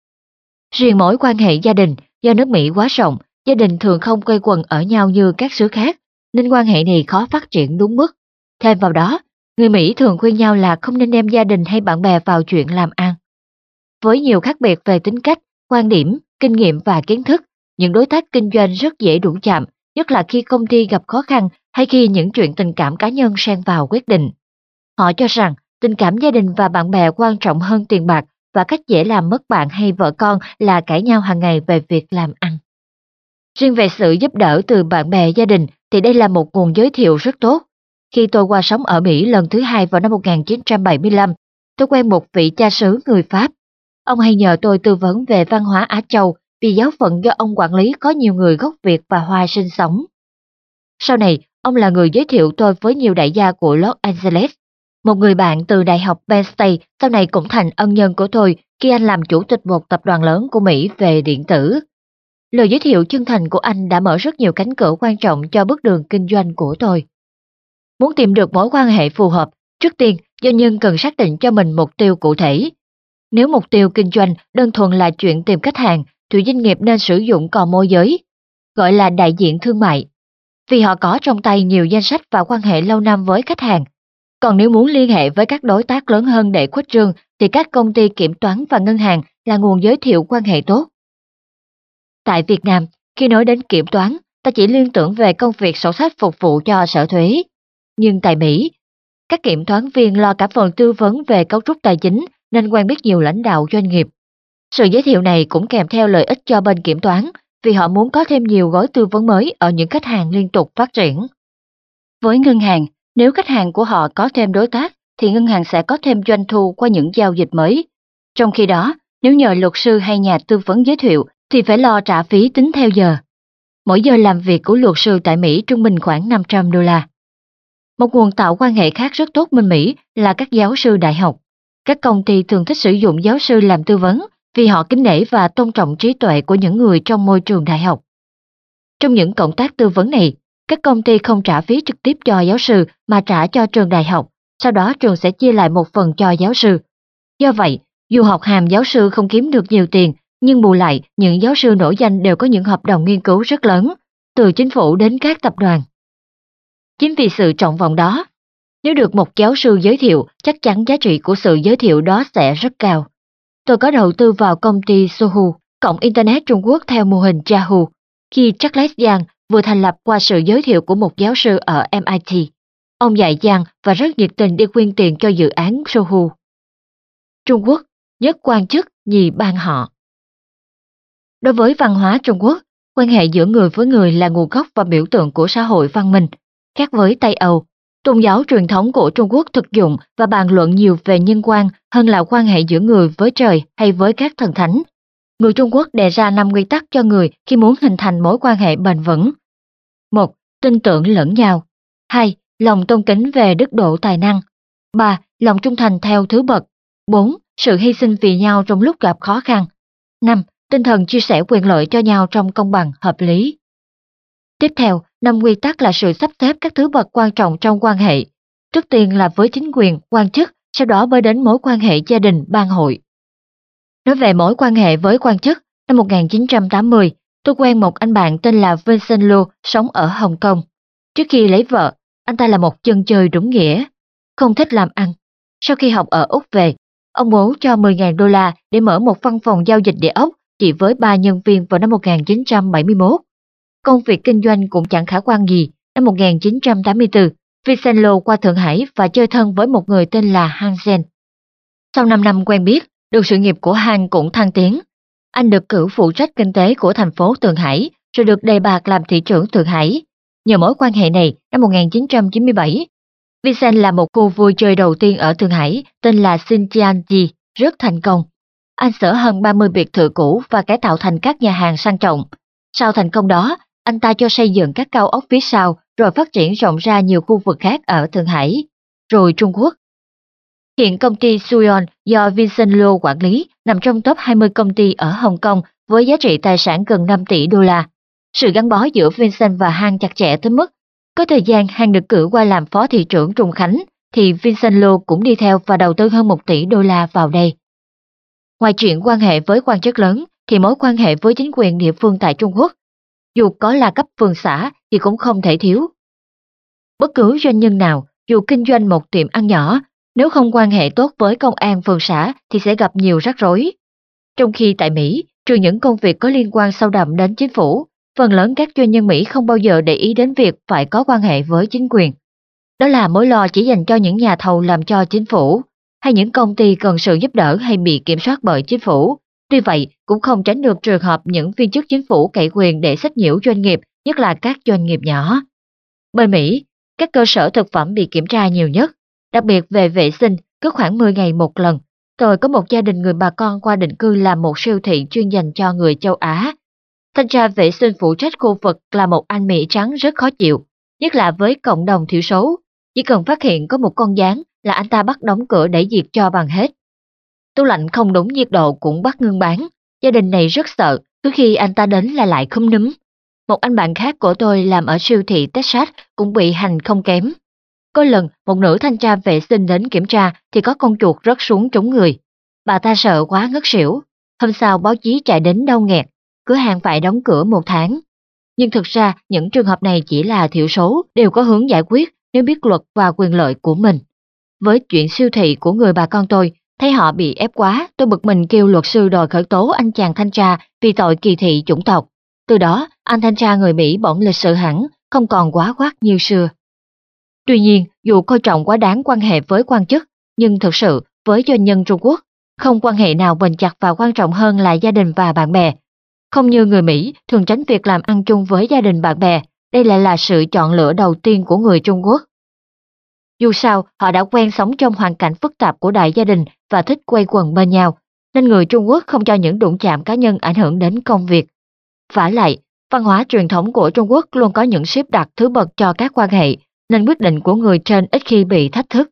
Riêng mối quan hệ gia đình, do nước Mỹ quá rộng, gia đình thường không quây quần ở nhau như các xứ khác, nên quan hệ này khó phát triển đúng mức. Thêm vào đó, người Mỹ thường khuyên nhau là không nên đem gia đình hay bạn bè vào chuyện làm ăn. Với nhiều khác biệt về tính cách, quan điểm, kinh nghiệm và kiến thức, những đối tác kinh doanh rất dễ đụng chạm, nhất là khi công ty gặp khó khăn hay khi những chuyện tình cảm cá nhân xen vào quyết định. Họ cho rằng tình cảm gia đình và bạn bè quan trọng hơn tiền bạc và cách dễ làm mất bạn hay vợ con là cãi nhau hàng ngày về việc làm ăn. Riêng về sự giúp đỡ từ bạn bè gia đình thì đây là một nguồn giới thiệu rất tốt. Khi tôi qua sống ở Mỹ lần thứ hai vào năm một nghìn chín trăm bảy mươi lăm, tôi quen một vị cha xứ người Pháp. Ông hay nhờ tôi tư vấn về văn hóa Á Châu vì giáo phận do ông quản lý có nhiều người gốc Việt và Hoa sinh sống. Sau này, ông là người giới thiệu tôi với nhiều đại gia của Los Angeles. Một người bạn từ Đại học Penn State sau này cũng thành ân nhân của tôi khi anh làm chủ tịch một tập đoàn lớn của Mỹ về điện tử. Lời giới thiệu chân thành của anh đã mở rất nhiều cánh cửa quan trọng cho bước đường kinh doanh của tôi. Muốn tìm được mối quan hệ phù hợp, trước tiên doanh nhân cần xác định cho mình mục tiêu cụ thể. Nếu mục tiêu kinh doanh đơn thuần là chuyện tìm khách hàng, thì doanh nghiệp nên sử dụng cò môi giới, gọi là đại diện thương mại, vì họ có trong tay nhiều danh sách và quan hệ lâu năm với khách hàng. Còn nếu muốn liên hệ với các đối tác lớn hơn để khuếch trương, thì các công ty kiểm toán và ngân hàng là nguồn giới thiệu quan hệ tốt. Tại Việt Nam, khi nói đến kiểm toán, ta chỉ liên tưởng về công việc sổ sách phục vụ cho sở thuế. Nhưng tại Mỹ, các kiểm toán viên lo cả phần tư vấn về cấu trúc tài chính nên quen biết nhiều lãnh đạo doanh nghiệp. Sự giới thiệu này cũng kèm theo lợi ích cho bên kiểm toán vì họ muốn có thêm nhiều gói tư vấn mới ở những khách hàng liên tục phát triển. Với ngân hàng, nếu khách hàng của họ có thêm đối tác thì ngân hàng sẽ có thêm doanh thu qua những giao dịch mới. Trong khi đó, nếu nhờ luật sư hay nhà tư vấn giới thiệu thì phải lo trả phí tính theo giờ. Mỗi giờ làm việc của luật sư tại Mỹ trung bình khoảng năm trăm đô la. Một nguồn tạo quan hệ khác rất tốt bên Mỹ là các giáo sư đại học. Các công ty thường thích sử dụng giáo sư làm tư vấn vì họ kính nể và tôn trọng trí tuệ của những người trong môi trường đại học. Trong những cộng tác tư vấn này, các công ty không trả phí trực tiếp cho giáo sư mà trả cho trường đại học, sau đó trường sẽ chia lại một phần cho giáo sư. Do vậy, dù học hàm giáo sư không kiếm được nhiều tiền, nhưng bù lại những giáo sư nổi danh đều có những hợp đồng nghiên cứu rất lớn, từ chính phủ đến các tập đoàn. Chính vì sự trọng vọng đó, nếu được một giáo sư giới thiệu, chắc chắn giá trị của sự giới thiệu đó sẽ rất cao. Tôi có đầu tư vào công ty Sohu, cổng Internet Trung Quốc theo mô hình Yahoo, khi Charles Yang vừa thành lập qua sự giới thiệu của một giáo sư ở em i tê. Ông dạy dàng và rất nhiệt tình đi quyên tiền cho dự án Sohu. Trung Quốc, nhất quan chức, nhì ban họ. Đối với văn hóa Trung Quốc, quan hệ giữa người với người là nguồn gốc và biểu tượng của xã hội văn minh. Khác với Tây Âu, tôn giáo truyền thống của Trung Quốc thực dụng và bàn luận nhiều về nhân quan hơn là quan hệ giữa người với trời hay với các thần thánh. Người Trung Quốc đề ra năm nguyên tắc cho người khi muốn hình thành mối quan hệ bền vững. một. Tin tưởng lẫn nhau. hai. Lòng tôn kính về đức độ tài năng. ba. Lòng trung thành theo thứ bậc. bốn. Sự hy sinh vì nhau trong lúc gặp khó khăn. năm. Tinh thần chia sẻ quyền lợi cho nhau trong công bằng hợp lý. Tiếp theo, năm nguyên tắc là sự sắp xếp các thứ bậc quan trọng trong quan hệ. Trước tiên là với chính quyền, quan chức, sau đó mới đến mối quan hệ gia đình, ban hội. Nói về mối quan hệ với quan chức, năm một nghìn chín trăm tám mươi, tôi quen một anh bạn tên là Vincent Lo sống ở Hồng Kông. Trước khi lấy vợ, anh ta là một chân chơi đúng nghĩa, không thích làm ăn. Sau khi học ở Úc về, ông bố cho mười nghìn đô la để mở một văn phòng giao dịch địa ốc chỉ với ba nhân viên vào năm một nghìn chín trăm bảy mươi mốt. Công việc kinh doanh cũng chẳng khả quan gì. Năm một nghìn chín trăm tám mươi tư, Vincent Lo qua Thượng Hải và chơi thân với một người tên là Hansen. Sau năm năm quen biết, được sự nghiệp của Han cũng thăng tiến. Anh được cử phụ trách kinh tế của thành phố Thượng Hải, rồi được đề bạt làm thị trưởng Thượng Hải. Nhờ mối quan hệ này, năm một nghìn chín trăm chín mươi bảy, Vincent làm một khu vui chơi đầu tiên ở Thượng Hải tên là Xinjiang, rất thành công. Anh sở hơn ba mươi biệt thự cũ và cải tạo thành các nhà hàng sang trọng. Sau thành công đó, anh ta cho xây dựng các cao ốc phía sau, rồi phát triển rộng ra nhiều khu vực khác ở Thượng Hải, rồi Trung Quốc. Hiện công ty Suyon do Vincent Lo quản lý nằm trong top hai mươi công ty ở Hồng Kông với giá trị tài sản gần năm tỷ đô la. Sự gắn bó giữa Vincent và Han chặt chẽ tới mức có thời gian Han được cử qua làm phó thị trưởng Trùng Khánh, thì Vincent Lo cũng đi theo và đầu tư hơn một tỷ đô la vào đây. Ngoài chuyện quan hệ với quan chức lớn, thì mối quan hệ với chính quyền địa phương tại Trung Quốc, dù có là cấp phường xã thì cũng không thể thiếu. Bất cứ doanh nhân nào, dù kinh doanh một tiệm ăn nhỏ, nếu không quan hệ tốt với công an phường xã thì sẽ gặp nhiều rắc rối. Trong khi tại Mỹ, trừ những công việc có liên quan sâu đậm đến chính phủ, phần lớn các doanh nhân Mỹ không bao giờ để ý đến việc phải có quan hệ với chính quyền. Đó là mối lo chỉ dành cho những nhà thầu làm cho chính phủ, hay những công ty cần sự giúp đỡ hay bị kiểm soát bởi chính phủ. Tuy vậy, cũng không tránh được trường hợp những viên chức chính phủ cậy quyền để sách nhiễu doanh nghiệp, nhất là các doanh nghiệp nhỏ. Bên Mỹ, các cơ sở thực phẩm bị kiểm tra nhiều nhất, đặc biệt về vệ sinh, cứ khoảng mười ngày một lần. Tôi có một gia đình người bà con qua định cư làm một siêu thị chuyên dành cho người châu Á. Thanh tra vệ sinh phụ trách khu vực là một anh Mỹ trắng rất khó chịu, nhất là với cộng đồng thiểu số. Chỉ cần phát hiện có một con gián là anh ta bắt đóng cửa để diệt cho bằng hết. Tủ lạnh không đúng nhiệt độ cũng bắt ngưng bán. Gia đình này rất sợ, cứ khi anh ta đến là lại khúm núm. Một anh bạn khác của tôi làm ở siêu thị Texas cũng bị hành không kém. Có lần một nữ thanh tra vệ sinh đến kiểm tra thì có con chuột rớt xuống trúng người. Bà ta sợ quá ngất xỉu. Hôm sau báo chí chạy đến đau nghẹt, cửa hàng phải đóng cửa một tháng. Nhưng thực ra những trường hợp này chỉ là thiểu số, đều có hướng giải quyết nếu biết luật và quyền lợi của mình. Với chuyện siêu thị của người bà con tôi, thấy họ bị ép quá, tôi bực mình kêu luật sư đòi khởi tố anh chàng thanh tra vì tội kỳ thị chủng tộc. Từ đó, anh thanh tra người Mỹ bỗng lịch sự hẳn, không còn quá quát như xưa. Tuy nhiên, dù coi trọng quá đáng quan hệ với quan chức, nhưng thực sự, với doanh nhân Trung Quốc, không quan hệ nào bền chặt và quan trọng hơn là gia đình và bạn bè. Không như người Mỹ thường tránh việc làm ăn chung với gia đình bạn bè, đây lại là sự chọn lựa đầu tiên của người Trung Quốc. Dù sao, họ đã quen sống trong hoàn cảnh phức tạp của đại gia đình và thích quây quần bên nhau, nên người Trung Quốc không cho những đụng chạm cá nhân ảnh hưởng đến công việc. Vả lại, văn hóa truyền thống của Trung Quốc luôn có những xếp đặt thứ bậc cho các quan hệ, nên quyết định của người trên ít khi bị thách thức.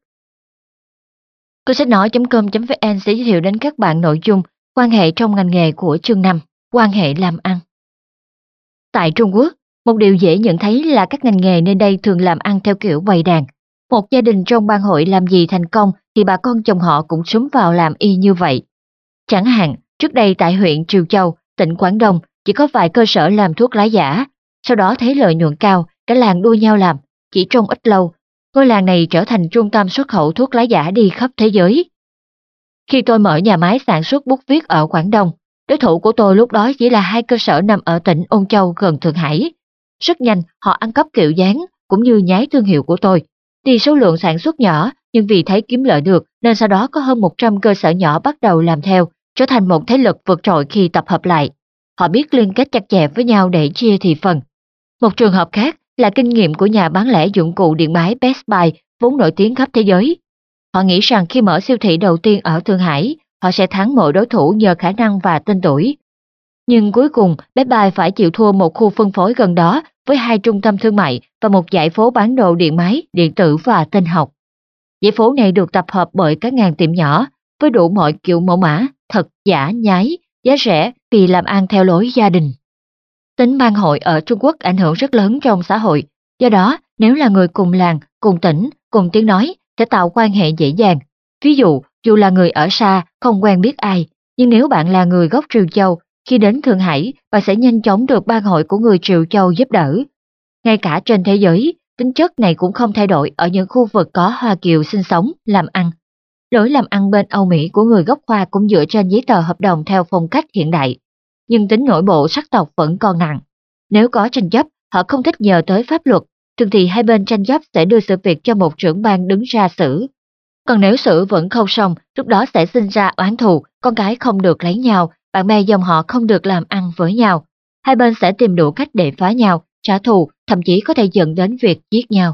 Câu sách nói chấm com chấm vn sẽ giới thiệu đến các bạn nội dung quan hệ trong ngành nghề của chương năm, quan hệ làm ăn. Tại Trung Quốc, một điều dễ nhận thấy là các ngành nghề nơi đây thường làm ăn theo kiểu bầy đàn. Một gia đình trong ban hội làm gì thành công thì bà con chồng họ cũng xúm vào làm y như vậy. Chẳng hạn, trước đây tại huyện Triều Châu, tỉnh Quảng Đông, chỉ có vài cơ sở làm thuốc lá giả, sau đó thấy lợi nhuận cao, cả làng đua nhau làm, chỉ trong ít lâu, ngôi làng này trở thành trung tâm xuất khẩu thuốc lá giả đi khắp thế giới. Khi tôi mở nhà máy sản xuất bút viết ở Quảng Đông, đối thủ của tôi lúc đó chỉ là hai cơ sở nằm ở tỉnh Ôn Châu gần Thượng Hải. Rất nhanh họ ăn cắp kiểu dáng cũng như nhái thương hiệu của tôi. Tuy số lượng sản xuất nhỏ, nhưng vì thấy kiếm lợi được nên sau đó có hơn một trăm cơ sở nhỏ bắt đầu làm theo, trở thành một thế lực vượt trội khi tập hợp lại. Họ biết liên kết chặt chẽ với nhau để chia thị phần. Một trường hợp khác là kinh nghiệm của nhà bán lẻ dụng cụ điện máy Best Buy, vốn nổi tiếng khắp thế giới. Họ nghĩ rằng khi mở siêu thị đầu tiên ở Thượng Hải, họ sẽ thắng mọi đối thủ nhờ khả năng và tên tuổi. Nhưng cuối cùng, Best Buy phải chịu thua một khu phân phối gần đó với hai trung tâm thương mại và một dãy phố bán đồ điện máy, điện tử và tin học. Dãy phố này được tập hợp bởi các ngàn tiệm nhỏ, với đủ mọi kiểu mẫu mã, thật, giả, nhái, giá rẻ vì làm ăn theo lối gia đình. Tính bang hội ở Trung Quốc ảnh hưởng rất lớn trong xã hội, do đó nếu là người cùng làng, cùng tỉnh, cùng tiếng nói sẽ tạo quan hệ dễ dàng. Ví dụ, dù là người ở xa, không quen biết ai, nhưng nếu bạn là người gốc Triều Châu, khi đến Thượng Hải, bạn sẽ nhanh chóng được bang hội của người Triều Châu giúp đỡ. Ngay cả trên thế giới, tính chất này cũng không thay đổi ở những khu vực có Hoa Kiều sinh sống, làm ăn. Lối làm ăn bên Âu Mỹ của người gốc Hoa cũng dựa trên giấy tờ hợp đồng theo phong cách hiện đại, nhưng tính nội bộ sắc tộc vẫn còn nặng. Nếu có tranh chấp, họ không thích nhờ tới pháp luật, thường thì hai bên tranh chấp sẽ đưa sự việc cho một trưởng ban đứng ra xử. Còn nếu xử vẫn không xong, lúc đó sẽ sinh ra oán thù, con cái không được lấy nhau, bạn bè dòng họ không được làm ăn với nhau. Hai bên sẽ tìm đủ cách để phá nhau, trả thù, thậm chí có thể dẫn đến việc giết nhau.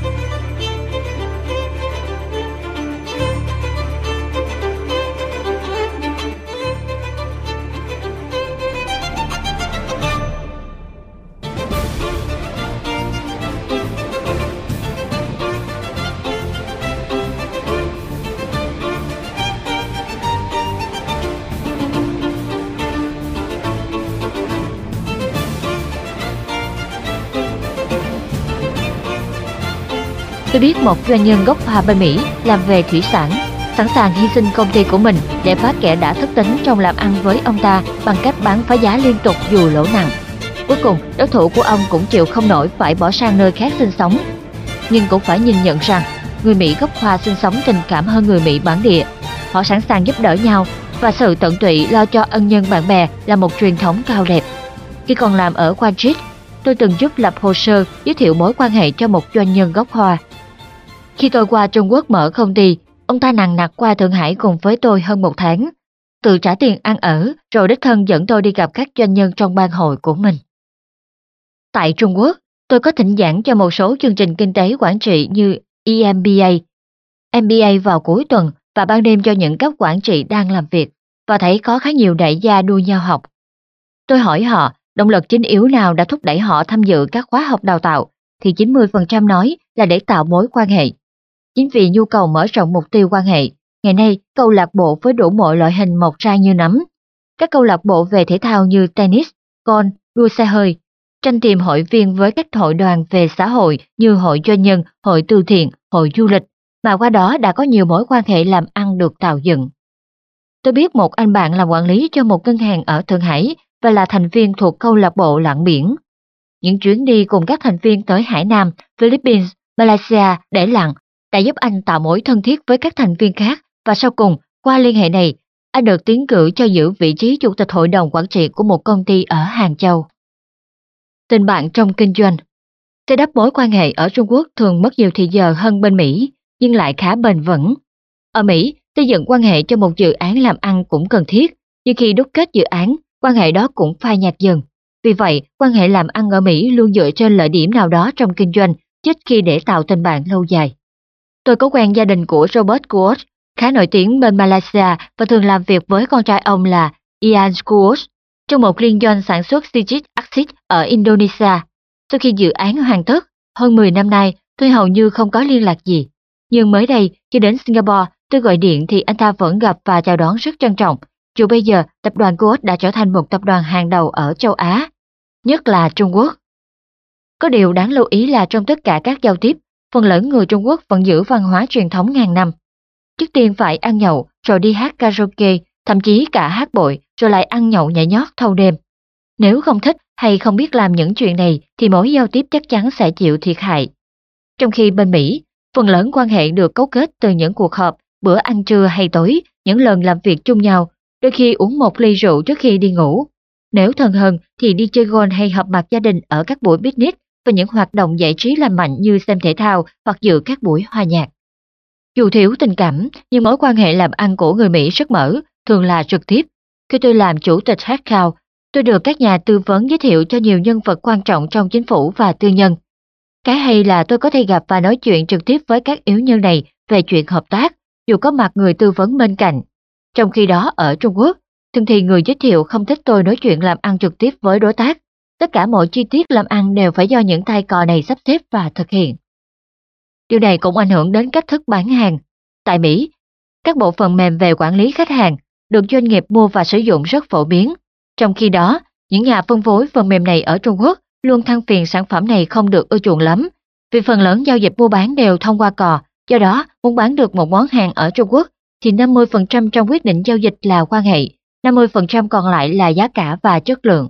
Tôi biết một doanh nhân gốc Hoa bên Mỹ làm về thủy sản, sẵn sàng hy sinh công ty của mình để phá kẻ đã thất tính trong làm ăn với ông ta bằng cách bán phá giá liên tục dù lỗ nặng. Cuối cùng, đối thủ của ông cũng chịu không nổi phải bỏ sang nơi khác sinh sống. Nhưng cũng phải nhìn nhận rằng, người Mỹ gốc Hoa sinh sống tình cảm hơn người Mỹ bản địa. Họ sẵn sàng giúp đỡ nhau và sự tận tụy lo cho ân nhân bạn bè là một truyền thống cao đẹp. Khi còn làm ở Wall Street, tôi từng giúp lập hồ sơ giới thiệu mối quan hệ cho một doanh nhân gốc Hoa. Khi tôi qua Trung Quốc mở công ty, ông ta nằng nặc qua Thượng Hải cùng với tôi hơn một tháng, tự trả tiền ăn ở, rồi đích thân dẫn tôi đi gặp các doanh nhân trong ban hội của mình. Tại Trung Quốc, tôi có thỉnh giảng cho một số chương trình kinh tế quản trị như E M B A, M B A vào cuối tuần và ban đêm cho những cấp quản trị đang làm việc, và thấy có khá nhiều đại gia đua nhau học. Tôi hỏi họ, động lực chính yếu nào đã thúc đẩy họ tham dự các khóa học đào tạo, thì chín mươi phần trăm nói là để tạo mối quan hệ. Chính vì nhu cầu mở rộng mục tiêu quan hệ, ngày nay câu lạc bộ với đủ mọi loại hình mọc ra như nấm. Các câu lạc bộ về thể thao như tennis, golf, đua xe hơi, tranh tìm hội viên với các hội đoàn về xã hội như hội doanh nhân, hội từ thiện, hội du lịch, mà qua đó đã có nhiều mối quan hệ làm ăn được tạo dựng. Tôi biết một anh bạn làm quản lý cho một ngân hàng ở Thượng Hải và là thành viên thuộc câu lạc bộ lặn biển. Những chuyến đi cùng các thành viên tới Hải Nam, Philippines, Malaysia để lặn đã giúp anh tạo mối thân thiết với các thành viên khác, và sau cùng, qua liên hệ này, anh được tiến cử cho giữ vị trí chủ tịch hội đồng quản trị của một công ty ở Hàng Châu. Tình bạn trong kinh doanh. Xây đắp mối quan hệ ở Trung Quốc thường mất nhiều thời giờ hơn bên Mỹ, nhưng lại khá bền vững. Ở Mỹ, xây dựng quan hệ cho một dự án làm ăn cũng cần thiết, nhưng khi đúc kết dự án, quan hệ đó cũng phai nhạt dần. Vì vậy, quan hệ làm ăn ở Mỹ luôn dựa trên lợi điểm nào đó trong kinh doanh, ít khi để tạo tình bạn lâu dài. Tôi có quen gia đình của Robert Kuok, khá nổi tiếng bên Malaysia và thường làm việc với con trai ông là Ian Kuok trong một liên doanh sản xuất citric acid ở Indonesia. Sau khi dự án hoàn tất, hơn mười năm nay, tôi hầu như không có liên lạc gì. Nhưng mới đây, khi đến Singapore, tôi gọi điện thì anh ta vẫn gặp và chào đón rất trân trọng. Dù bây giờ, tập đoàn Kuok đã trở thành một tập đoàn hàng đầu ở châu Á, nhất là Trung Quốc. Có điều đáng lưu ý là trong tất cả các giao tiếp, phần lớn người Trung Quốc vẫn giữ văn hóa truyền thống ngàn năm. Trước tiên phải ăn nhậu, rồi đi hát karaoke, thậm chí cả hát bội, rồi lại ăn nhậu nhảy nhót thâu đêm. Nếu không thích hay không biết làm những chuyện này thì mối giao tiếp chắc chắn sẽ chịu thiệt hại. Trong khi bên Mỹ, phần lớn quan hệ được cấu kết từ những cuộc họp, bữa ăn trưa hay tối, những lần làm việc chung nhau, đôi khi uống một ly rượu trước khi đi ngủ. Nếu thân hơn thì đi chơi golf hay họp mặt gia đình ở các buổi picnic, và những hoạt động giải trí lành mạnh như xem thể thao hoặc dự các buổi hòa nhạc. Dù thiếu tình cảm, nhưng mối quan hệ làm ăn của người Mỹ rất mở, thường là trực tiếp. Khi tôi làm chủ tịch Headcount, tôi được các nhà tư vấn giới thiệu cho nhiều nhân vật quan trọng trong chính phủ và tư nhân. Cái hay là tôi có thể gặp và nói chuyện trực tiếp với các yếu nhân này về chuyện hợp tác, dù có mặt người tư vấn bên cạnh. Trong khi đó ở Trung Quốc, thường thì người giới thiệu không thích tôi nói chuyện làm ăn trực tiếp với đối tác. Tất cả mọi chi tiết làm ăn đều phải do những tay cò này sắp xếp và thực hiện. Điều này cũng ảnh hưởng đến cách thức bán hàng. Tại Mỹ, các bộ phận mềm về quản lý khách hàng được doanh nghiệp mua và sử dụng rất phổ biến. Trong khi đó, những nhà phân phối phần mềm này ở Trung Quốc luôn than phiền sản phẩm này không được ưa chuộng lắm, vì phần lớn giao dịch mua bán đều thông qua cò. Do đó, muốn bán được một món hàng ở Trung Quốc thì năm mươi phần trăm trong quyết định giao dịch là quan hệ, năm mươi phần trăm còn lại là giá cả và chất lượng.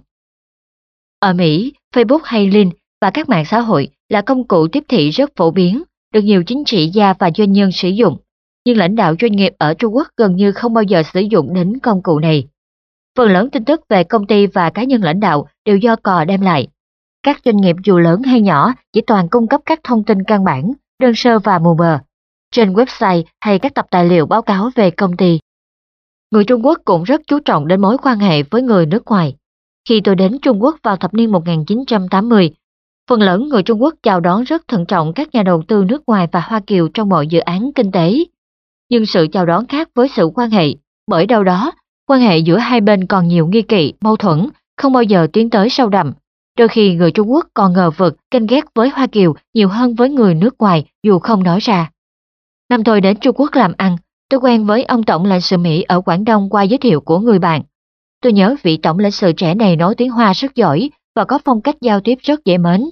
Ở Mỹ, Facebook hay Link và các mạng xã hội là công cụ tiếp thị rất phổ biến, được nhiều chính trị gia và doanh nhân sử dụng. Nhưng lãnh đạo doanh nghiệp ở Trung Quốc gần như không bao giờ sử dụng đến công cụ này. Phần lớn tin tức về công ty và cá nhân lãnh đạo đều do cò đem lại. Các doanh nghiệp dù lớn hay nhỏ chỉ toàn cung cấp các thông tin căn bản, đơn sơ và mù mờ, trên website hay các tập tài liệu báo cáo về công ty. Người Trung Quốc cũng rất chú trọng đến mối quan hệ với người nước ngoài. Khi tôi đến Trung Quốc vào thập niên một nghìn chín trăm tám mươi, phần lớn người Trung Quốc chào đón rất thận trọng các nhà đầu tư nước ngoài và Hoa Kiều trong mọi dự án kinh tế. Nhưng sự chào đón khác với sự quan hệ, bởi đâu đó, quan hệ giữa hai bên còn nhiều nghi kỵ, mâu thuẫn, không bao giờ tiến tới sâu đậm. Đôi khi người Trung Quốc còn ngờ vực, ganh ghét với Hoa Kiều nhiều hơn với người nước ngoài dù không nói ra. Năm tôi đến Trung Quốc làm ăn, tôi quen với ông tổng lãnh sự Mỹ ở Quảng Đông qua giới thiệu của người bạn. Tôi nhớ vị tổng lãnh sự trẻ này nói tiếng Hoa rất giỏi và có phong cách giao tiếp rất dễ mến.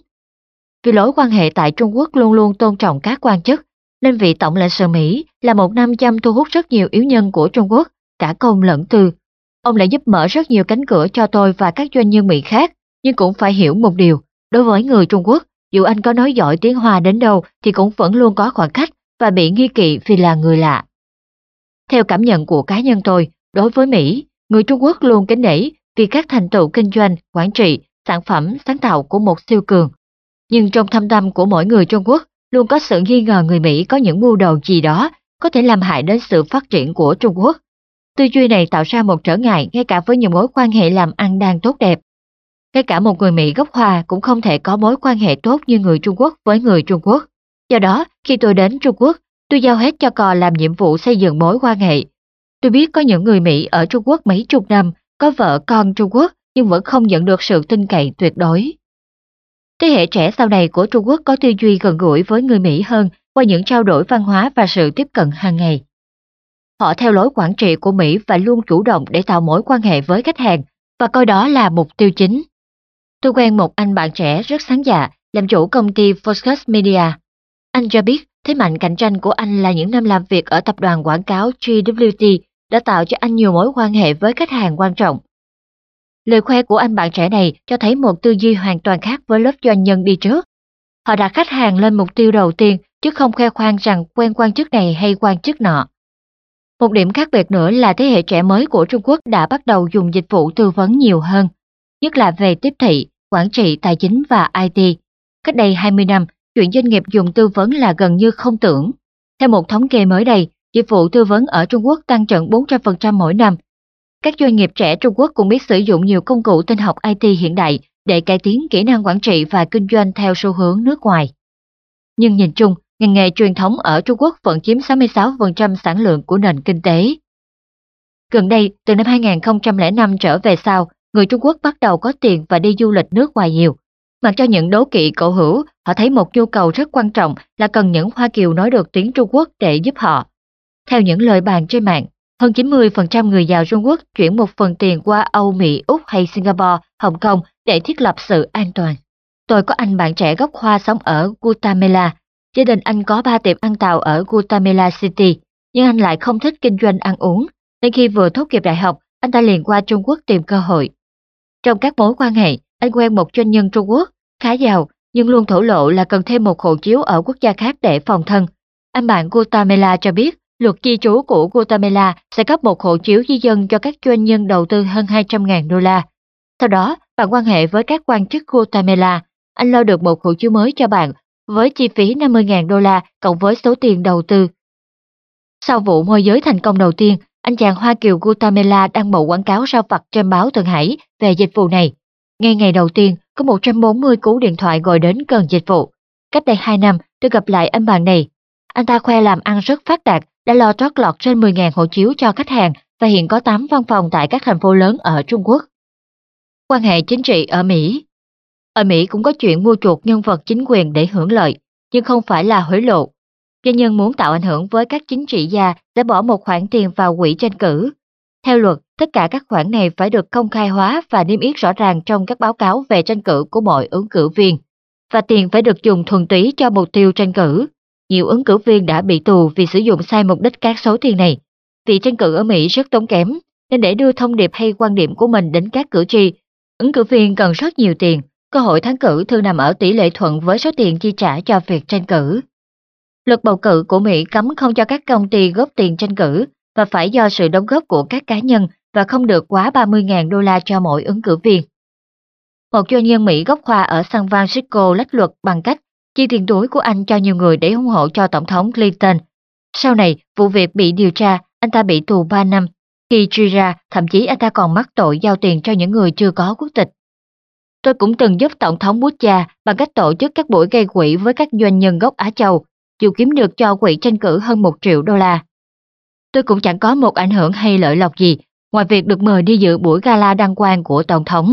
Vì lối quan hệ tại Trung Quốc luôn luôn tôn trọng các quan chức, nên vị tổng lãnh sự Mỹ là một nam châm thu hút rất nhiều yếu nhân của Trung Quốc, cả công lẫn tư. Ông đã giúp mở rất nhiều cánh cửa cho tôi và các doanh nhân Mỹ khác, nhưng cũng phải hiểu một điều, đối với người Trung Quốc, dù anh có nói giỏi tiếng Hoa đến đâu thì cũng vẫn luôn có khoảng cách và bị nghi kỵ vì là người lạ. Theo cảm nhận của cá nhân tôi, đối với Mỹ, người Trung Quốc luôn kính nể vì các thành tựu kinh doanh, quản trị, sản phẩm, sáng tạo của một siêu cường. Nhưng trong thâm tâm của mỗi người Trung Quốc, luôn có sự nghi ngờ người Mỹ có những mưu đồ gì đó có thể làm hại đến sự phát triển của Trung Quốc. Tư duy này tạo ra một trở ngại ngay cả với những mối quan hệ làm ăn đang tốt đẹp. Ngay cả một người Mỹ gốc Hoa cũng không thể có mối quan hệ tốt như người Trung Quốc với người Trung Quốc. Do đó, khi tôi đến Trung Quốc, tôi giao hết cho cò làm nhiệm vụ xây dựng mối quan hệ. Tôi biết có những người Mỹ ở Trung Quốc mấy chục năm, có vợ con Trung Quốc nhưng vẫn không nhận được sự tin cậy tuyệt đối. Thế hệ trẻ sau này của Trung Quốc có tư duy gần gũi với người Mỹ hơn qua những trao đổi văn hóa và sự tiếp cận hàng ngày. Họ theo lối quản trị của Mỹ và luôn chủ động để tạo mối quan hệ với khách hàng và coi đó là mục tiêu chính. Tôi quen một anh bạn trẻ rất sáng dạ, làm chủ công ty Focus Media. Anh cho biết thế mạnh cạnh tranh của anh là những năm làm việc ở tập đoàn quảng cáo G W T đã tạo cho anh nhiều mối quan hệ với khách hàng quan trọng. Lời khoe của anh bạn trẻ này cho thấy một tư duy hoàn toàn khác với lớp doanh nhân đi trước. Họ đặt khách hàng lên mục tiêu đầu tiên, chứ không khoe khoang rằng quen quan chức này hay quan chức nọ. Một điểm khác biệt nữa là thế hệ trẻ mới của Trung Quốc đã bắt đầu dùng dịch vụ tư vấn nhiều hơn, nhất là về tiếp thị, quản trị tài chính và I T. Cách đây hai mươi năm, chuyện doanh nghiệp dùng tư vấn là gần như không tưởng. Theo một thống kê mới đây, dịch vụ tư vấn ở Trung Quốc tăng trưởng bốn trăm phần trăm mỗi năm. Các doanh nghiệp trẻ Trung Quốc cũng biết sử dụng nhiều công cụ tin học I T hiện đại để cải tiến kỹ năng quản trị và kinh doanh theo xu hướng nước ngoài. Nhưng nhìn chung, ngành nghề truyền thống ở Trung Quốc vẫn chiếm sáu mươi sáu phần trăm sản lượng của nền kinh tế. Gần đây, từ năm hai nghìn không trăm lẻ năm trở về sau, người Trung Quốc bắt đầu có tiền và đi du lịch nước ngoài nhiều. Mặc cho những đố kỵ cổ hữu, họ thấy một nhu cầu rất quan trọng là cần những Hoa Kiều nói được tiếng Trung Quốc để giúp họ. Theo những lời bàn trên mạng, hơn chín mươi phần trăm người giàu Trung Quốc chuyển một phần tiền qua Âu, Mỹ, Úc hay Singapore, Hồng Kông để thiết lập sự an toàn. Tôi có anh bạn trẻ gốc Hoa sống ở Guatemala. Gia đình anh có ba tiệm ăn tàu ở Guatemala City, nhưng anh lại không thích kinh doanh ăn uống, nên khi vừa tốt nghiệp đại học, anh ta liền qua Trung Quốc tìm cơ hội. Trong các mối quan hệ, anh quen một doanh nhân Trung Quốc, khá giàu, nhưng luôn thổ lộ là cần thêm một hộ chiếu ở quốc gia khác để phòng thân. Anh bạn Guatemala cho biết, luật di trú của Guatemala sẽ cấp một hộ chiếu di dân cho các doanh nhân đầu tư hơn hai trăm nghìn đô la. Sau đó, bạn quan hệ với các quan chức Guatemala, anh lo được một hộ chiếu mới cho bạn với chi phí năm mươi nghìn đô la cộng với số tiền đầu tư. Sau vụ môi giới thành công đầu tiên, anh chàng Hoa Kiều Guatemala đăng một quảng cáo rao vặt trên báo Thượng Hải về dịch vụ này. Ngay ngày đầu tiên, có một trăm bốn mươi cú điện thoại gọi đến cần dịch vụ. Cách đây hai năm, tôi gặp lại anh bạn này. Anh ta khoe làm ăn rất phát đạt, đã lo trót lọt trên mười nghìn hộ chiếu cho khách hàng và hiện có tám văn phòng tại các thành phố lớn ở Trung Quốc. Quan hệ chính trị ở Mỹ. Ở Mỹ cũng có chuyện mua chuộc nhân vật chính quyền để hưởng lợi, nhưng không phải là hối lộ. Doanh nhân muốn tạo ảnh hưởng với các chính trị gia sẽ bỏ một khoản tiền vào quỹ tranh cử. Theo luật, tất cả các khoản này phải được công khai hóa và niêm yết rõ ràng trong các báo cáo về tranh cử của mọi ứng cử viên, và tiền phải được dùng thuần túy cho mục tiêu tranh cử. Nhiều ứng cử viên đã bị tù vì sử dụng sai mục đích các số tiền này. Vì tranh cử ở Mỹ rất tốn kém, nên để đưa thông điệp hay quan điểm của mình đến các cử tri, ứng cử viên cần rất nhiều tiền. Cơ hội thắng cử thường nằm ở tỷ lệ thuận với số tiền chi trả cho việc tranh cử. Luật bầu cử của Mỹ cấm không cho các công ty góp tiền tranh cử và phải do sự đóng góp của các cá nhân và không được quá ba mươi nghìn đô la cho mỗi ứng cử viên. Một doanh nhân Mỹ gốc Hoa ở San Francisco lách luật bằng cách chi tiền túi của anh cho nhiều người để ủng hộ cho Tổng thống Clinton. Sau này, vụ việc bị điều tra, anh ta bị tù ba năm. Khi truy ra, thậm chí anh ta còn mắc tội giao tiền cho những người chưa có quốc tịch. Tôi cũng từng giúp Tổng thống Bush cha bằng cách tổ chức các buổi gây quỹ với các doanh nhân gốc Á Châu, dù kiếm được cho quỹ tranh cử hơn một triệu đô la. Tôi cũng chẳng có một ảnh hưởng hay lợi lộc gì, ngoài việc được mời đi dự buổi gala đăng quang của Tổng thống.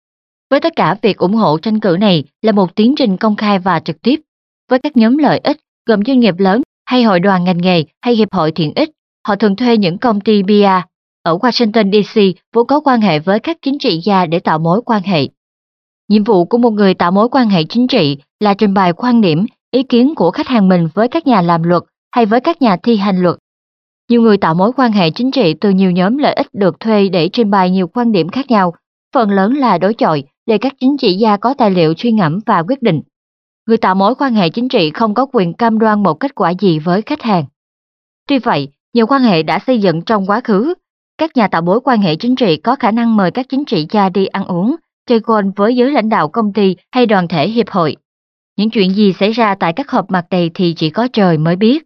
Với tất cả, việc ủng hộ tranh cử này là một tiến trình công khai và trực tiếp. Với các nhóm lợi ích, gồm doanh nghiệp lớn hay hội đoàn ngành nghề hay hiệp hội thiện ích, họ thường thuê những công ty pê e. Ở Washington đê xê vốn có quan hệ với các chính trị gia để tạo mối quan hệ. Nhiệm vụ của một người tạo mối quan hệ chính trị là trình bày quan điểm, ý kiến của khách hàng mình với các nhà làm luật hay với các nhà thi hành luật. Nhiều người tạo mối quan hệ chính trị từ nhiều nhóm lợi ích được thuê để trình bày nhiều quan điểm khác nhau, phần lớn là đối chọi để các chính trị gia có tài liệu suy ngẫm và quyết định. Người tạo mối quan hệ chính trị không có quyền cam đoan một kết quả gì với khách hàng. Tuy vậy, nhiều quan hệ đã xây dựng trong quá khứ. Các nhà tạo mối quan hệ chính trị có khả năng mời các chính trị gia đi ăn uống, chơi golf với giới lãnh đạo công ty hay đoàn thể hiệp hội. Những chuyện gì xảy ra tại các họp mặt này thì chỉ có trời mới biết.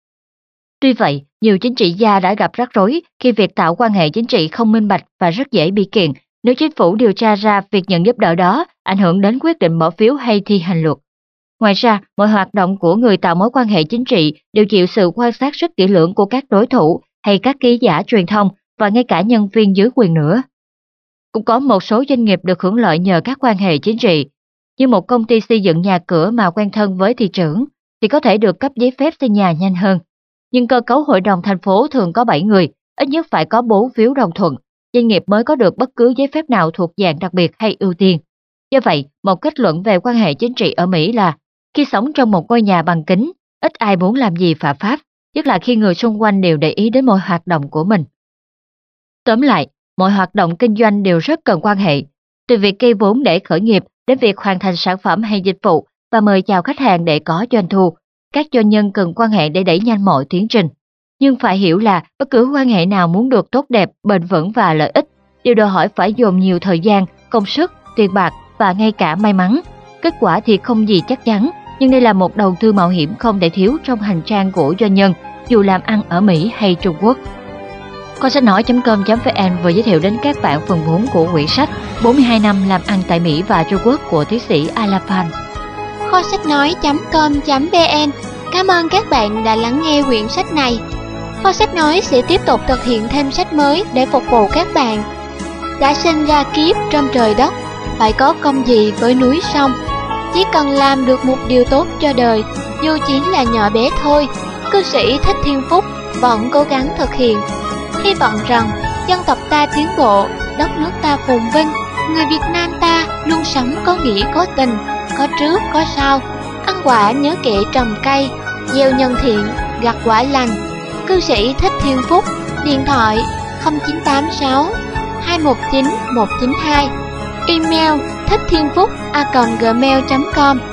Tuy vậy, nhiều chính trị gia đã gặp rắc rối khi việc tạo quan hệ chính trị không minh bạch và rất dễ bị kiện nếu chính phủ điều tra ra việc nhận giúp đỡ đó ảnh hưởng đến quyết định bỏ phiếu hay thi hành luật. Ngoài ra, mọi hoạt động của người tạo mối quan hệ chính trị đều chịu sự quan sát rất kỹ lưỡng của các đối thủ hay các ký giả truyền thông và ngay cả nhân viên dưới quyền nữa. Cũng có một số doanh nghiệp được hưởng lợi nhờ các quan hệ chính trị. Như một công ty xây dựng nhà cửa mà quen thân với thị trưởng thì có thể được cấp giấy phép xây nhà nhanh hơn. Nhưng cơ cấu hội đồng thành phố thường có bảy người, ít nhất phải có bốn phiếu đồng thuận, doanh nghiệp mới có được bất cứ giấy phép nào thuộc dạng đặc biệt hay ưu tiên. Do vậy, một kết luận về quan hệ chính trị ở Mỹ là khi sống trong một ngôi nhà bằng kính, ít ai muốn làm gì phạm pháp, nhất là khi người xung quanh đều để ý đến mọi hoạt động của mình. Tóm lại, mọi hoạt động kinh doanh đều rất cần quan hệ, từ việc gây vốn để khởi nghiệp đến việc hoàn thành sản phẩm hay dịch vụ và mời chào khách hàng để có doanh thu. Các doanh nhân cần quan hệ để đẩy nhanh mọi tiến trình. Nhưng phải hiểu là bất cứ quan hệ nào muốn được tốt đẹp, bền vững và lợi ích, đều đòi hỏi phải dồn nhiều thời gian, công sức, tiền bạc và ngay cả may mắn. Kết quả thì không gì chắc chắn, nhưng đây là một đầu tư mạo hiểm không thể thiếu trong hành trang của doanh nhân, dù làm ăn ở Mỹ hay Trung Quốc. Kho sách nói chấm com chấm vn vừa giới thiệu đến các bạn phần bốn của quyển sách bốn mươi hai năm làm ăn tại Mỹ và Trung Quốc của tiến sĩ Alaphan. Kho sách nói chấm com chấm vn cảm ơn các bạn đã lắng nghe quyển sách này. Kho sách nói sẽ tiếp tục thực hiện thêm sách mới để phục vụ các bạn. Đã sinh ra kiếp trong trời đất, phải có công gì với núi sông. Chỉ cần làm được một điều tốt cho đời, dù chỉ là nhỏ bé thôi, cư sĩ Thích Thiên Phúc vẫn cố gắng thực hiện. Hy vọng rằng dân tộc ta tiến bộ, đất nước ta phồn vinh, người Việt Nam ta luôn sống có nghĩa có tình, có trước có sau, ăn quả nhớ kẻ trồng cây, gieo nhân thiện, gặt quả lành. Cư sĩ Thích Thiên Phúc, điện thoại không chín tám sáu hai một chín một chín hai, email thích thiên phúc a còng gmail chấm com.